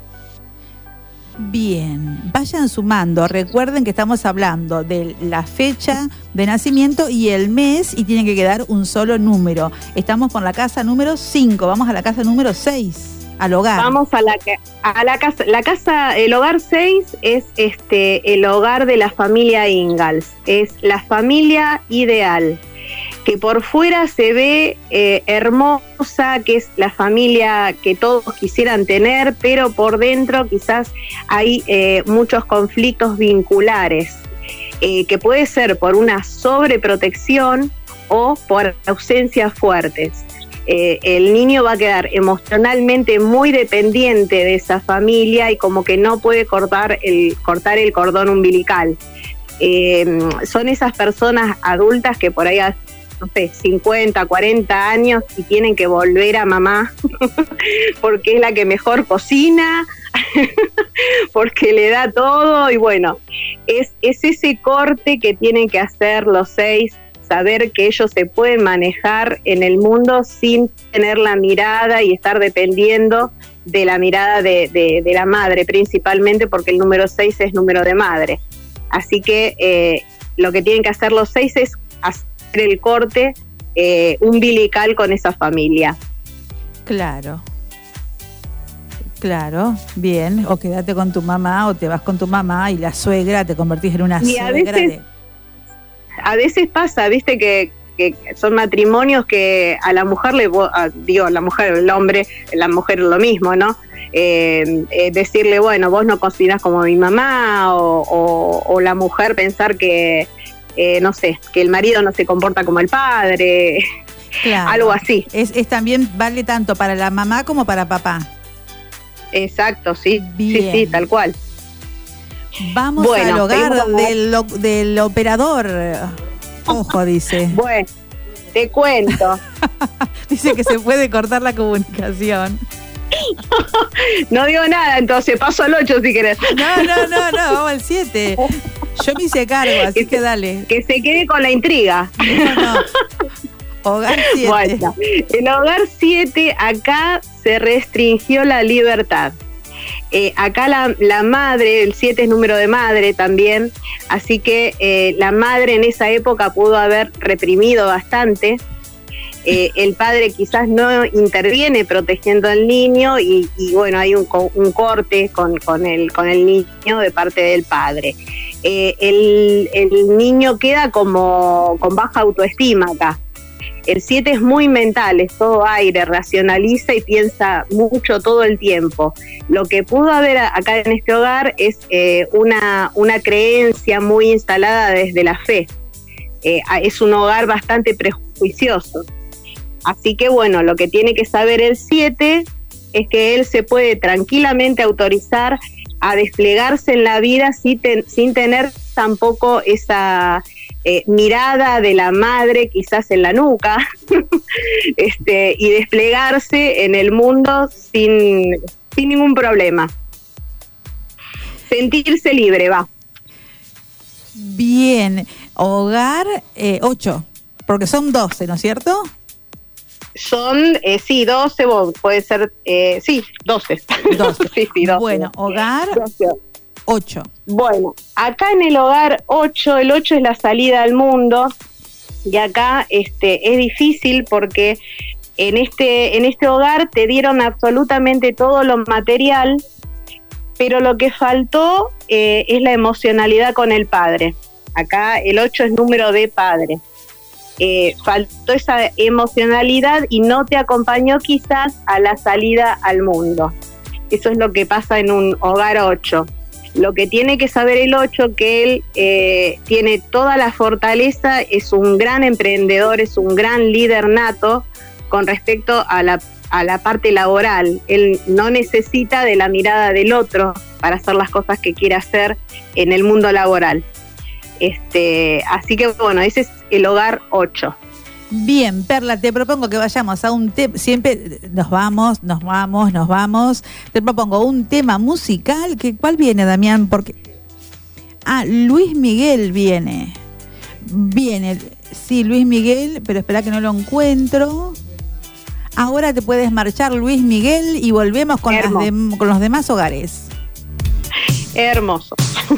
Bien, vayan sumando, recuerden que estamos hablando de la fecha de nacimiento y el mes y tiene que quedar un solo número. Estamos por la casa número 5, vamos a la casa número 6. Al hogar. Vamos a la casa. La casa, el hogar 6 es el hogar de la familia Ingalls. Es la familia ideal, que por fuera se ve hermosa, que es la familia que todos quisieran tener, pero por dentro quizás hay muchos conflictos vinculares, que puede ser por una sobreprotección o por ausencias fuertes. El niño va a quedar emocionalmente muy dependiente de esa familia y como que no puede cortar el cordón umbilical. Son esas personas adultas que por ahí hace, no sé, 50, 40 años y tienen que volver a mamá porque es la que mejor cocina, porque le da todo y bueno, es ese corte que tienen que hacer los 6, saber que ellos se pueden manejar en el mundo sin tener la mirada y estar dependiendo de la mirada de la madre, principalmente porque el número 6 es número de madre. Así que lo que tienen que hacer los 6 es hacer el corte umbilical con esa familia. Claro, bien, o quédate con tu mamá o te vas con tu mamá y la suegra, te convertís en una suegra a veces pasa, viste, que son matrimonios que a la mujer el hombre, la mujer lo mismo, ¿no? Decirle, bueno, vos no cocinás como mi mamá, o la mujer pensar que, no sé, que el marido no se comporta como el padre, claro, algo así. Es también vale tanto para la mamá como para papá. Exacto, sí, sí, tal cual. Vamos al hogar del operador. Ojo, dice. Bueno, te cuento. Dice que se puede cortar la comunicación. No digo nada, entonces paso al 8 si querés. No, vamos al 7. Yo me hice cargo, así que dale. Que se quede con la intriga. No. Hogar 7. Bueno, el hogar 7, acá se restringió la libertad. Acá la madre, el 7 es número de madre también, así que la madre en esa época pudo haber reprimido bastante el padre quizás no interviene protegiendo al niño y bueno, hay un corte con el niño de parte del padre. El niño queda como con baja autoestima acá. El 7 es muy mental, es todo aire, racionaliza y piensa mucho todo el tiempo. Lo que pudo haber acá en este hogar es una creencia muy instalada desde la fe. Es un hogar bastante prejuicioso. Así que bueno, lo que tiene que saber el 7 es que él se puede tranquilamente autorizar a desplegarse en la vida sin tener tampoco esa mirada de la madre quizás en la nuca y desplegarse en el mundo sin ningún problema. Sentirse libre, va. Bien, hogar 8, porque son 12, ¿no es cierto? Son, sí, 12, puede ser, sí, 12. 12. Sí, 12. Bueno, hogar 12. 8. Bueno, acá en el hogar 8, el 8 es la salida al mundo, y acá es difícil porque en este hogar te dieron absolutamente todo lo material, pero lo que faltó es la emocionalidad con el padre. Acá el 8 es número de padre. Faltó esa emocionalidad y no te acompañó quizás a la salida al mundo. Eso es lo que pasa en un hogar 8. Lo que tiene que saber el 8, que él tiene toda la fortaleza, es un gran emprendedor, es un gran líder nato con respecto a la parte laboral. Él no necesita de la mirada del otro para hacer las cosas que quiere hacer en el mundo laboral. Así que bueno, ese es el hogar 8. Bien, Perla, te propongo que vayamos a un tema, siempre nos vamos. Te propongo un tema musical, ¿cuál viene, Damián? Porque Luis Miguel viene, sí, Luis Miguel, pero espera que no lo encuentro. Ahora te puedes marchar, Luis Miguel, y volvemos con los demás hogares. Hermoso.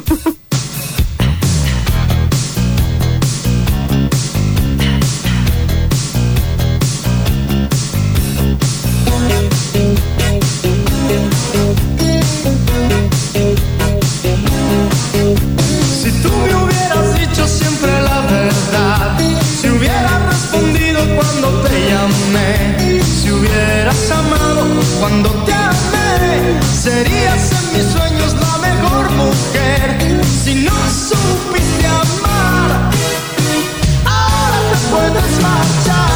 Si tú me hubieras dicho siempre la verdad, si hubieras respondido cuando te llamé, si hubieras amado cuando te amé, serías en mis sueños la mejor mujer. Si no supiste amar, ahora te puedes marchar.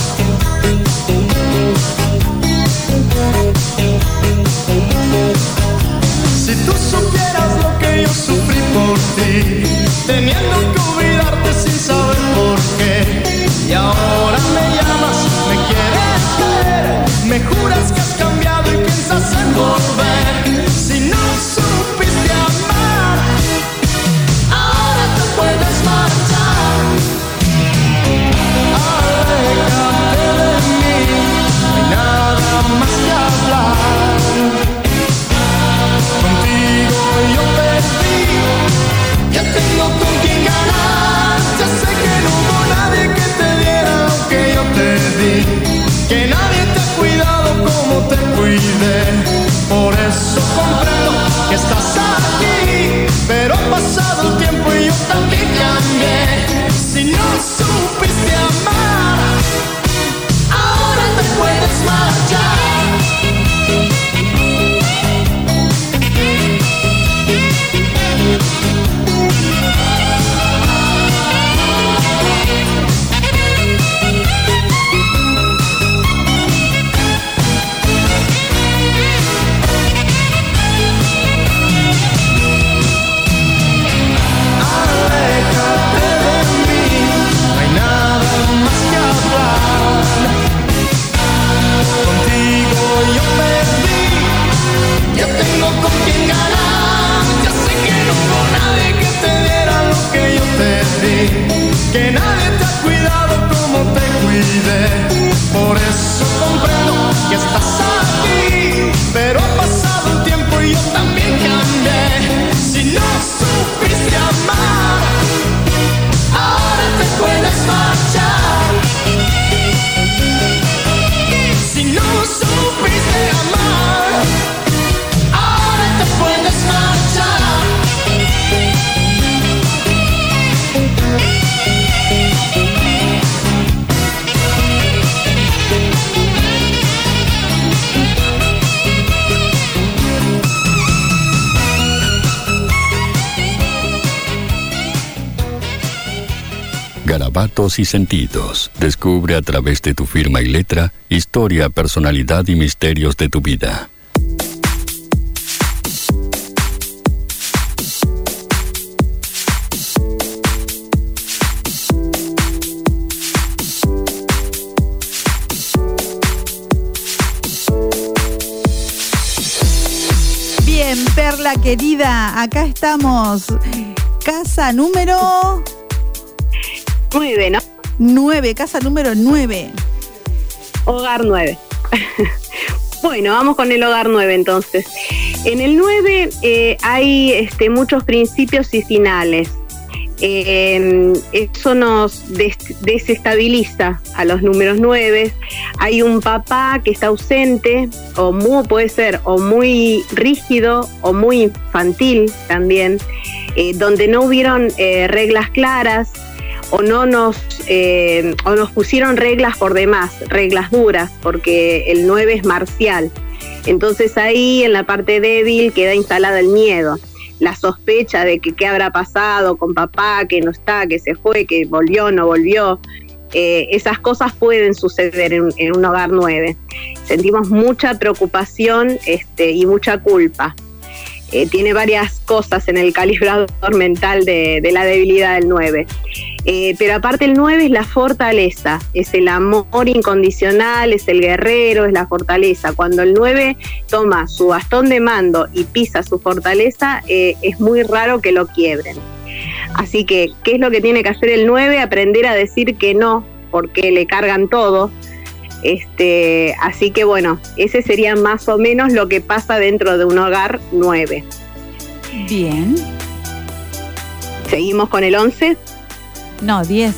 Si tú supieras lo que yo sufrí por ti, teniendo que olvidarte sin saber por qué, y ahora me llamas, me quieres ver, me juras que has cambiado y piensas en volver. Si no supiste amar, ahora te puedes marchar. Aléjate de mí, no hay nada más que hablar. Contigo yo perdí, ya tengo con quien ganar. Ya sé que no hubo nadie que te diera lo que yo te di, que nadie te ha cuidado como te cuidé. Por eso comprendo que estás aquí, pero ha pasado el tiempo y yo también cambié. Si no supiste amar, ahora te puedes marchar. Que nadie te ha cuidado como te cuidé. Por eso comprendo que estás aquí, pero ha pasado el tiempo y yo también cambié. Si no supiste amar, ahora te puedes marchar. garabatos y sentidos. Descubre a través de tu firma y letra historia, personalidad y misterios de tu vida. Bien, Perla querida, acá estamos. Casa número 9, ¿no? 9, casa número 9. Hogar 9. Bueno, vamos con el hogar 9 entonces. En el 9 hay muchos principios y finales. Eso nos desestabiliza a los números 9. Hay un papá que está ausente, puede ser o muy rígido o muy infantil también, donde no hubieron reglas claras o nos pusieron reglas por demás, reglas duras, porque el 9 es marcial. Entonces ahí en la parte débil queda instalada el miedo, la sospecha de que qué habrá pasado con papá, que no está, que se fue, que volvió, no volvió. Esas cosas pueden suceder en un hogar 9. Sentimos mucha preocupación y mucha culpa. Tiene varias cosas en el calibrador mental de la debilidad del 9. Pero aparte el 9 es la fortaleza, es el amor incondicional, es el guerrero, es la fortaleza. Cuando el 9 toma su bastón de mando y pisa su fortaleza, es muy raro que lo quiebren. Así que, ¿qué es lo que tiene que hacer el 9? Aprender a decir que no, porque le cargan todo. Así que bueno, ese sería más o menos lo que pasa dentro de un hogar 9. Bien. ¿Seguimos con el 11? No, 10.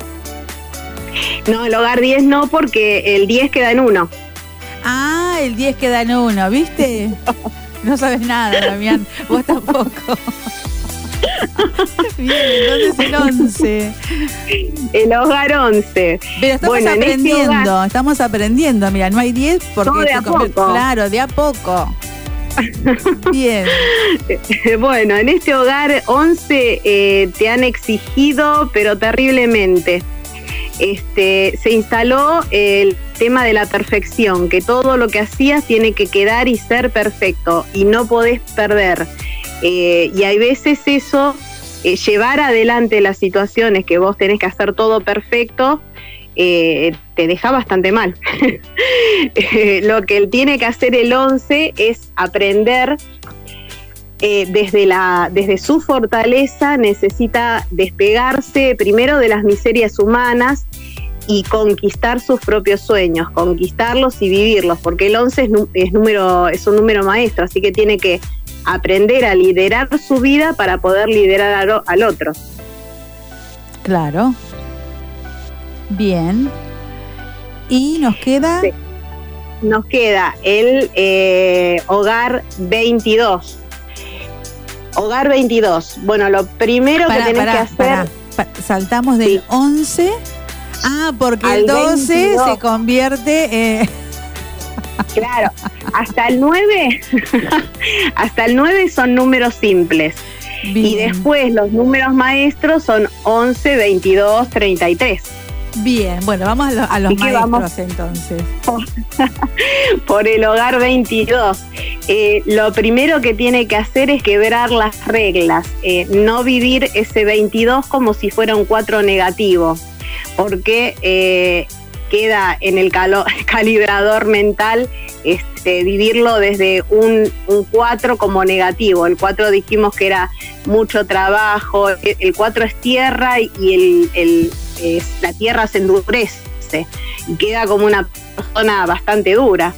No, el hogar 10 no, porque el 10 queda en 1. Ah, el 10 queda en 1, ¿viste? No sabes nada, Damián, vos tampoco. Bien, entonces el 11. El hogar 11. Pero estamos aprendiendo, mira, no hay 10 porque... No, de a poco. Claro, de a poco. Bien. Bueno, en este hogar 11 te han exigido, pero terriblemente. Se instaló el tema de la perfección, que todo lo que hacías tiene que quedar y ser perfecto, y no podés perder. Y hay veces eso, llevar adelante las situaciones que vos tenés que hacer todo perfecto, te deja bastante mal. Lo que tiene que hacer el 11 es aprender desde su fortaleza, necesita despegarse primero de las miserias humanas y conquistar sus propios sueños, conquistarlos y vivirlos, porque el 11 es un número maestro, así que tiene que aprender a liderar su vida para poder liderar al otro. Claro. Bien. Y nos queda... Sí. Nos queda el hogar 22. Hogar 22. Bueno, lo primero que tenés que hacer... Saltamos del 11... Ah, porque el 12 22. Se convierte... Claro, hasta el 9 hasta el 9 son números simples. Bien. Y después los números maestros son 11, 22, 33. Bien, bueno, vamos a los maestros entonces. Por el hogar 22. Lo primero que tiene que hacer es quebrar las reglas, no vivir ese 22 como si fuera un 4 negativo, porque queda en el calibrador mental vivirlo desde un 4 como negativo. El 4 dijimos que era mucho trabajo, el 4 es tierra y la tierra se endurece y queda como una persona bastante dura.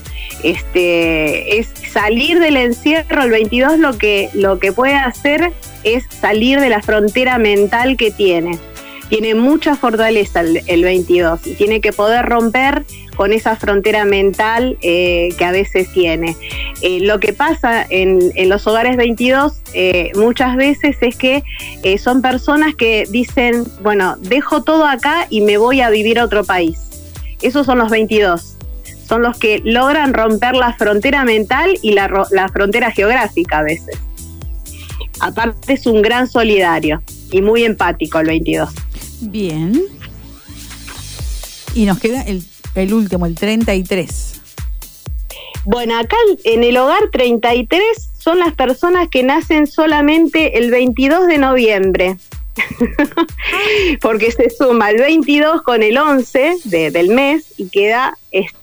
Es salir del encierro. El 22 lo que puede hacer es salir de la frontera mental que tiene. Tiene mucha fortaleza el 22 y tiene que poder romper con esa frontera mental que a veces tiene. Lo que pasa en los hogares 22 muchas veces es que son personas que dicen, bueno, dejo todo acá y me voy a vivir a otro país. Esos son los 22. Son los que logran romper la frontera mental y la frontera geográfica a veces. Aparte es un gran solidario y muy empático el 22. Bien. Y nos queda el último, el 33. Bueno, acá en el hogar 33 son las personas que nacen solamente el 22 de noviembre. Porque se suma el 22 con el 11 del mes y queda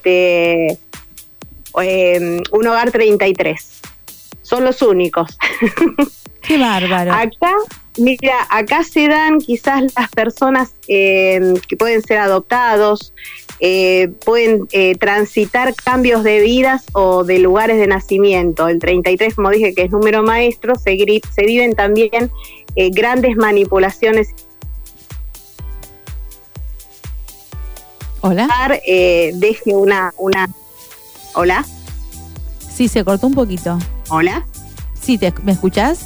un hogar 33. Son los únicos. ¡Qué bárbaro! Acá se dan quizás las personas que pueden ser adoptados, pueden transitar cambios de vidas o de lugares de nacimiento. El 33, como dije, que es número maestro, se viven también grandes manipulaciones. Hola. Deje una. Hola. Sí, se cortó un poquito. Hola. Sí, ¿me escuchás?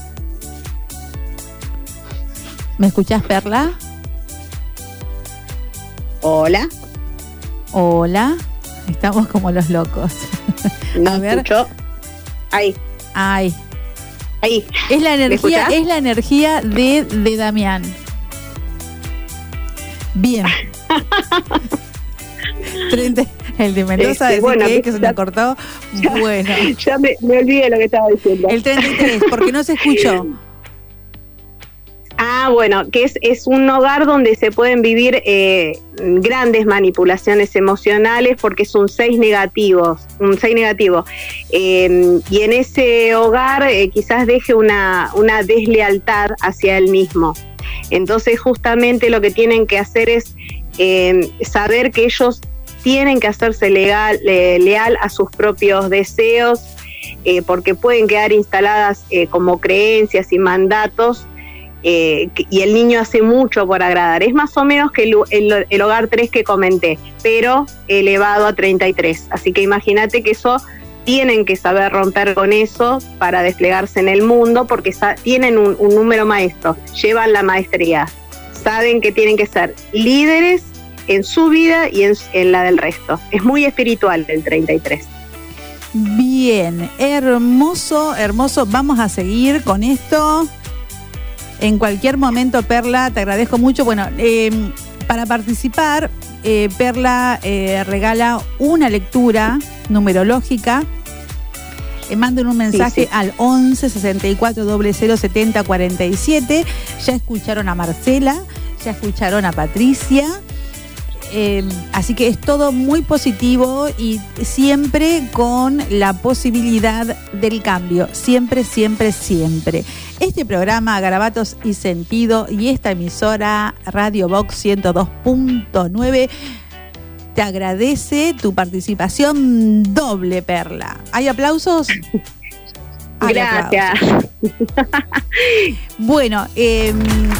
¿Me escuchás, Perla? Hola. Hola. Estamos como los locos. No escucho. Ahí. Es la energía de Damián. Bien. 30, el de Mendoza que se me cortó. Bueno. Ya me olvidé lo que estaba diciendo. El 33, porque no se escuchó. Bueno, que es un hogar donde se pueden vivir grandes manipulaciones emocionales porque es un 6 negativo. Y en ese hogar quizás deje una deslealtad hacia él mismo. Entonces justamente lo que tienen que hacer es saber que ellos tienen que hacerse leal a sus propios deseos, porque pueden quedar instaladas como creencias y mandatos. Y el niño hace mucho por agradar. Es más o menos que el hogar 3 que comenté, pero elevado a 33. Así que imagínate que eso tienen que saber romper con eso para desplegarse en el mundo, porque tienen un número maestro, llevan la maestría, saben que tienen que ser líderes en su vida y en la del resto. Es muy espiritual el 33. Bien, hermoso. Vamos a seguir con esto. En cualquier momento, Perla, te agradezco mucho. Bueno, para participar, Perla regala una lectura numerológica. Manden un mensaje al 11 64 00 70 47. Ya escucharon a Marcela, ya escucharon a Patricia. Así que es todo muy positivo y siempre con la posibilidad del cambio. Siempre. Este programa, Garabatos y Sentido, y esta emisora Radio Vox 102.9 te agradece tu participación doble, Perla. ¿Hay aplausos? Gracias. Aplausos. Bueno, el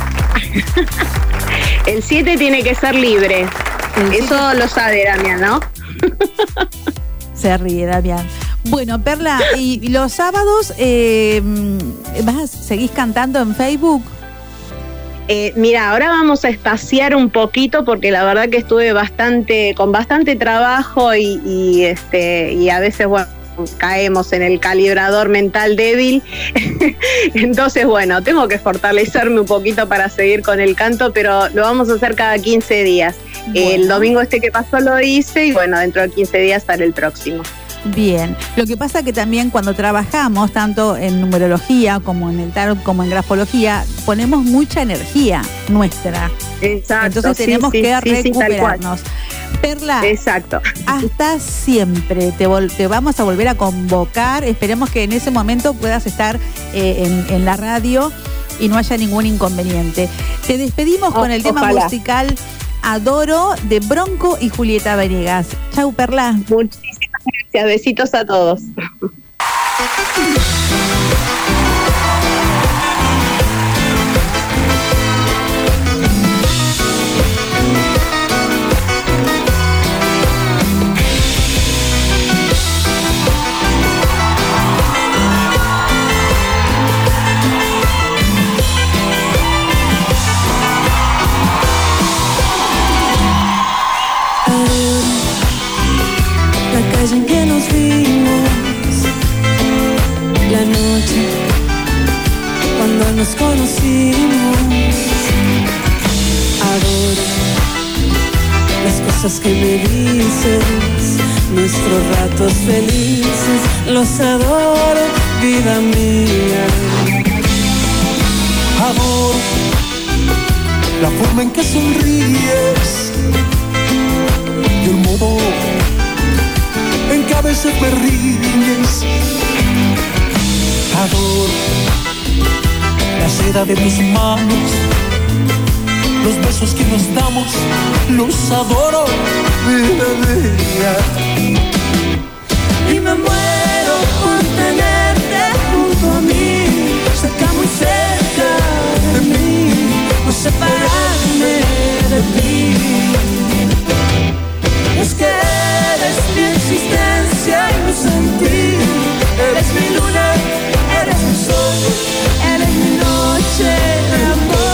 7 tiene que ser libre. Eso lo sabe Damián, ¿no? Se ríe Damián. Bueno, Perla, ¿y los sábados seguís cantando en Facebook? Mira, ahora vamos a espaciar un poquito porque la verdad que estuve con bastante trabajo y a veces, bueno, caemos en el calibrador mental débil. Entonces, bueno, tengo que fortalecerme un poquito para seguir con el canto, pero lo vamos a hacer cada 15 días. Bueno. El domingo que pasó lo hice y bueno, dentro de 15 días sale el próximo. Bien, lo que pasa que también cuando trabajamos, tanto en numerología como en el tarot, como en grafología, ponemos mucha energía nuestra. Exacto. Entonces tenemos que recuperarnos. Perla, exacto. Hasta siempre. Te vamos a volver a convocar. Esperemos que en ese momento puedas estar en la radio y no haya ningún inconveniente. Te despedimos con el tema musical Adoro de Bronco y Julieta Venegas. Chau, Perla. Muchísimas gracias. Besitos a todos. En que nos vimos la noche cuando nos conocimos. Adoro cosas que me dices, nuestros ratos felices, los adoro, vida mía. Adoro la forma en que sonríes y el modo en que a veces me ríes. Adoro la seda de tus manos, los besos que nos damos, los adoro, vida mía. Y me muero por tenerte junto a mí, cerca, muy cerca de mí, no separarme de ti. Es que eres mi existencia y mi sentir, eres mi luna, eres mi sol, eres mi noche de amor.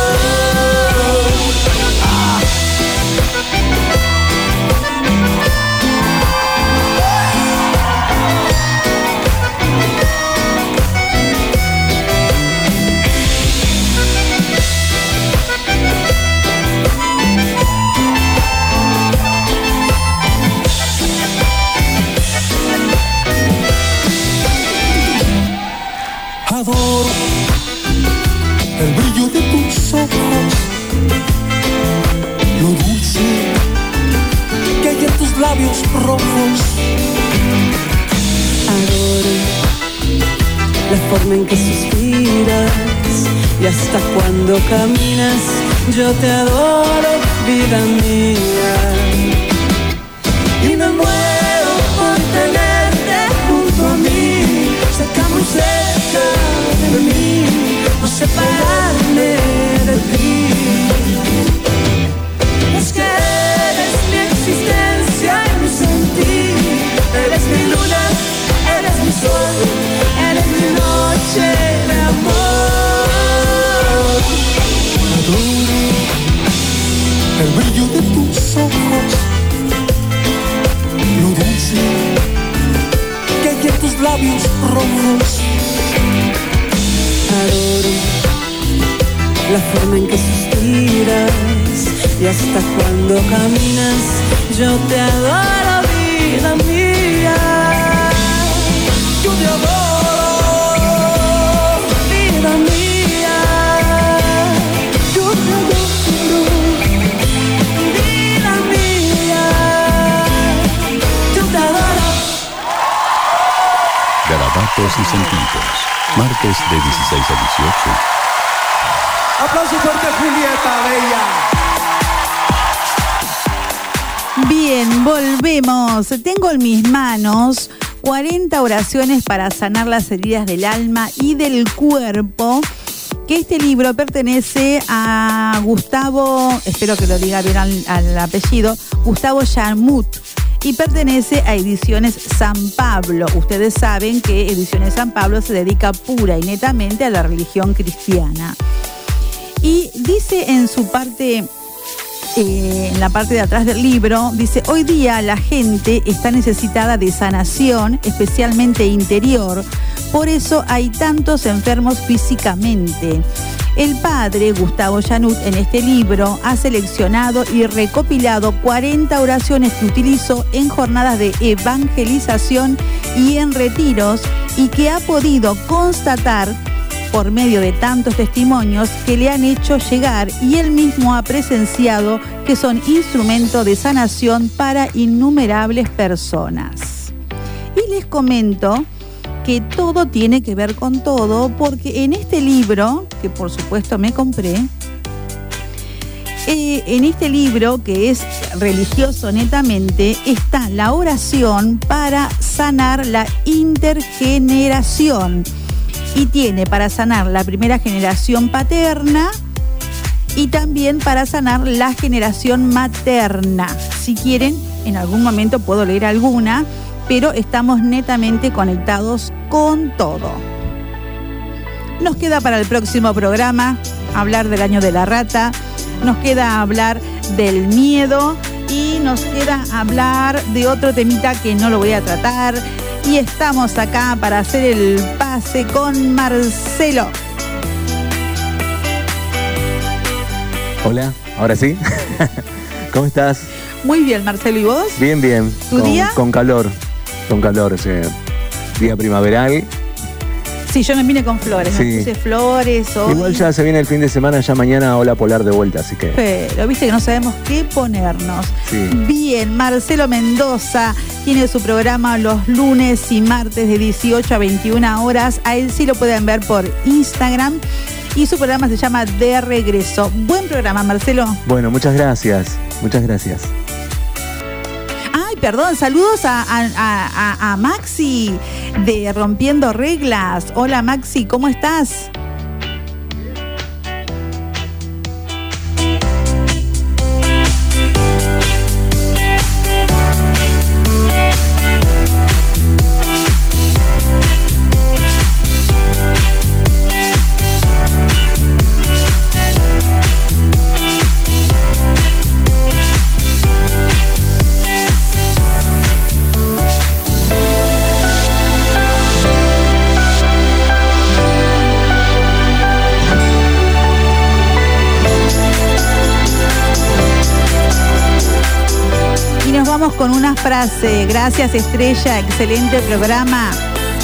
Adoro el brillo de tus ojos, lo dulce que hay en tus labios rojos. Adoro la forma en que suspiras y hasta cuando caminas yo te adoro, vida mía. Y me muero por tenerte junto a mí, cerca, muy cerca de mí, no separarme de ti. Es que eres mi existencia y mi sentir, eres mi luna, eres mi sol, eres mi noche de amor. Adoro el brillo de tus ojos, lo dulce que hay en tus labios rojos. Adoro la forma en que suspiras y hasta cuando caminas yo te adoro, vida mía. Yo te adoro, vida mía. Yo te adoro, vida mía. Yo te adoro. Garabatos y sentidos. Martes de 16 a 18. Aplauso fuerte, Julieta Bella. Bien, volvemos. Tengo en mis manos 40 oraciones para sanar las heridas del alma y del cuerpo. Que este libro pertenece a Gustavo, espero que lo diga bien al apellido, Gustavo Yarmut. Y pertenece a Ediciones San Pablo. Ustedes saben que Ediciones San Pablo se dedica pura y netamente a la religión cristiana. Y dice en su parte, en la parte de atrás del libro, dice: hoy día la gente está necesitada de sanación, especialmente interior. Por eso hay tantos enfermos físicamente. El padre Gustavo Yarmut en este libro ha seleccionado y recopilado 40 oraciones que utilizó en jornadas de evangelización y en retiros, y que ha podido constatar por medio de tantos testimonios que le han hecho llegar, y él mismo ha presenciado que son instrumento de sanación para innumerables personas. Y les comento que todo tiene que ver con todo, porque en este libro, que por supuesto me compré, en este libro, que es religioso netamente, está la oración para sanar la intergeneración. Y tiene para sanar la primera generación paterna y también para sanar la generación materna. Si quieren, en algún momento puedo leer alguna, pero estamos netamente conectados con todo. Nos queda para el próximo programa hablar del año de la rata, nos queda hablar del miedo y nos queda hablar de otro temita que no lo voy a tratar. Y estamos acá para hacer el pase con Marcelo. Hola, ahora sí. ¿Cómo estás? Muy bien, Marcelo, ¿y vos? Bien, bien. ¿Tu día? Con calor, ese día primaveral. Sí, yo me vine con flores, Sí. me puse flores hoy. Igual ya se viene el fin de semana, ya mañana ola polar de vuelta, así que... Pero viste que no sabemos qué ponernos. Sí. Bien, Marcelo Mendoza tiene su programa los lunes y martes de 18 a 21 horas. A él sí lo pueden ver por Instagram. Y su programa se llama De Regreso. Buen programa, Marcelo. Bueno, muchas gracias. Muchas gracias. Ay, perdón, saludos a Maxi de Rompiendo Reglas. Hola, Maxi, ¿cómo estás? Con una frase. Gracias, Estrella, excelente programa.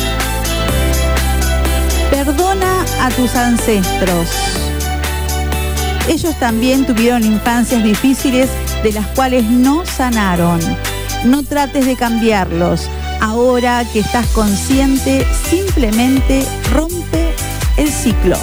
Perdona a tus ancestros. Ellos también tuvieron infancias difíciles de las cuales no sanaron. No trates de cambiarlos. Ahora que estás consciente, simplemente rompe el ciclo.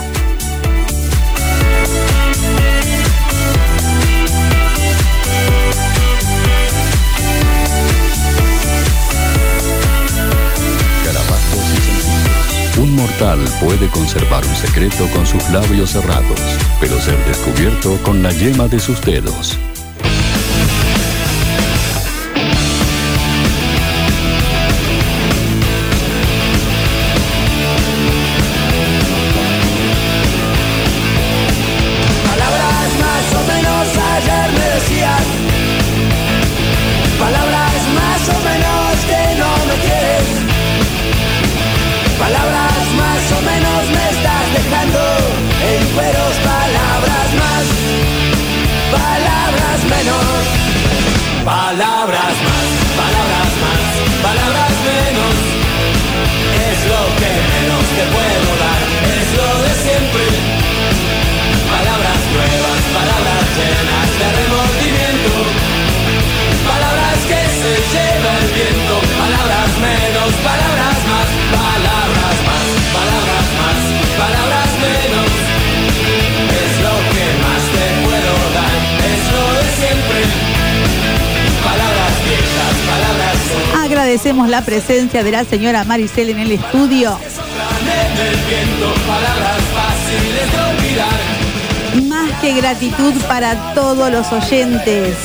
Un mortal puede conservar un secreto con sus labios cerrados, pero ser descubierto con la yema de sus dedos. Palabras más o menos ayer me decías, palabras más o menos que no me quieres, palabras más o menos me estás dejando en cueros, palabras más, palabras menos, palabras más, palabras más, palabras menos, es lo que menos te puedo dar, es lo de siempre. Palabras nuevas, palabras llenas de remordimiento, palabras que se lleva el viento, palabras menos, palabras más, palabras más, palabras más, palabras menos, es lo que más te puedo dar, es lo de siempre. Palabras viejas, palabras solas. Agradecemos la presencia de la señora Maricel en el estudio. En el viento, palabras fáciles de olvidar. Más que gratitud para todos los oyentes.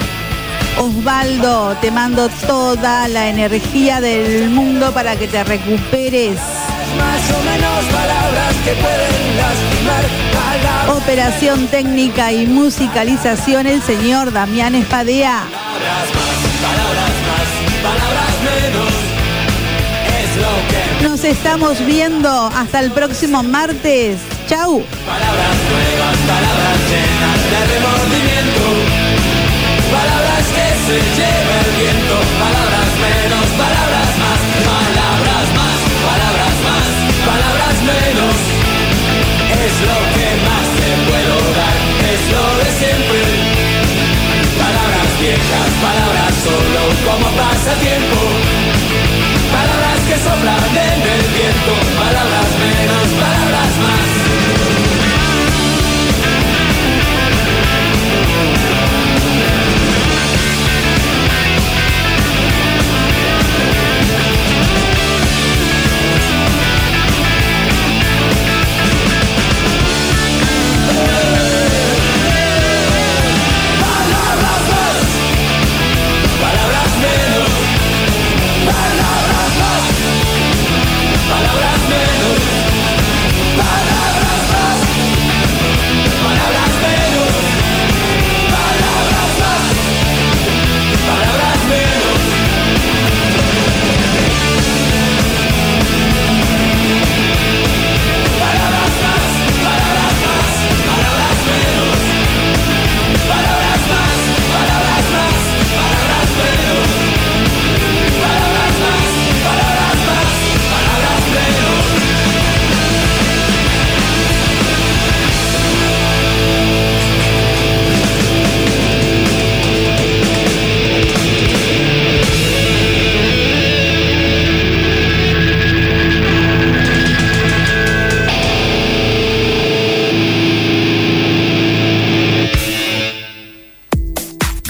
Osvaldo, te mando toda la energía del mundo para que te recuperes. Más o menos palabras que pueden lastimar. Palabras. Operación técnica y musicalización, el señor Damián Espadea. Palabras más, palabras menos, es lo que... Nos estamos viendo hasta el próximo martes. Chau. Palabras nuevas, palabras llenas de remordimiento, palabras que se lleva el viento, palabras menos, palabras más, palabras más, palabras más, palabras menos, es lo que más te puedo dar, es lo de siempre. Palabras viejas, palabras solo como pasatiempo, palabras que soplan en el viento, palabras menos, palabras más. Palabras menos, palabras más,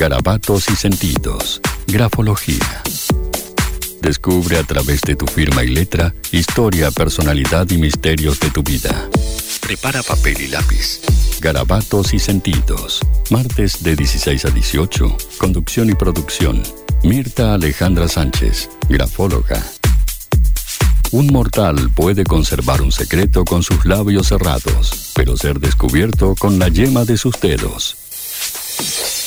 garabatos y sentidos. Grafología. Descubre a través de tu firma y letra historia, personalidad y misterios de tu vida. Prepara papel y lápiz. Garabatos y sentidos. Martes de 16 a 18. Conducción y producción. Mirta Alejandra Sánchez, grafóloga. Un mortal puede conservar un secreto con sus labios cerrados, pero ser descubierto con la yema de sus dedos.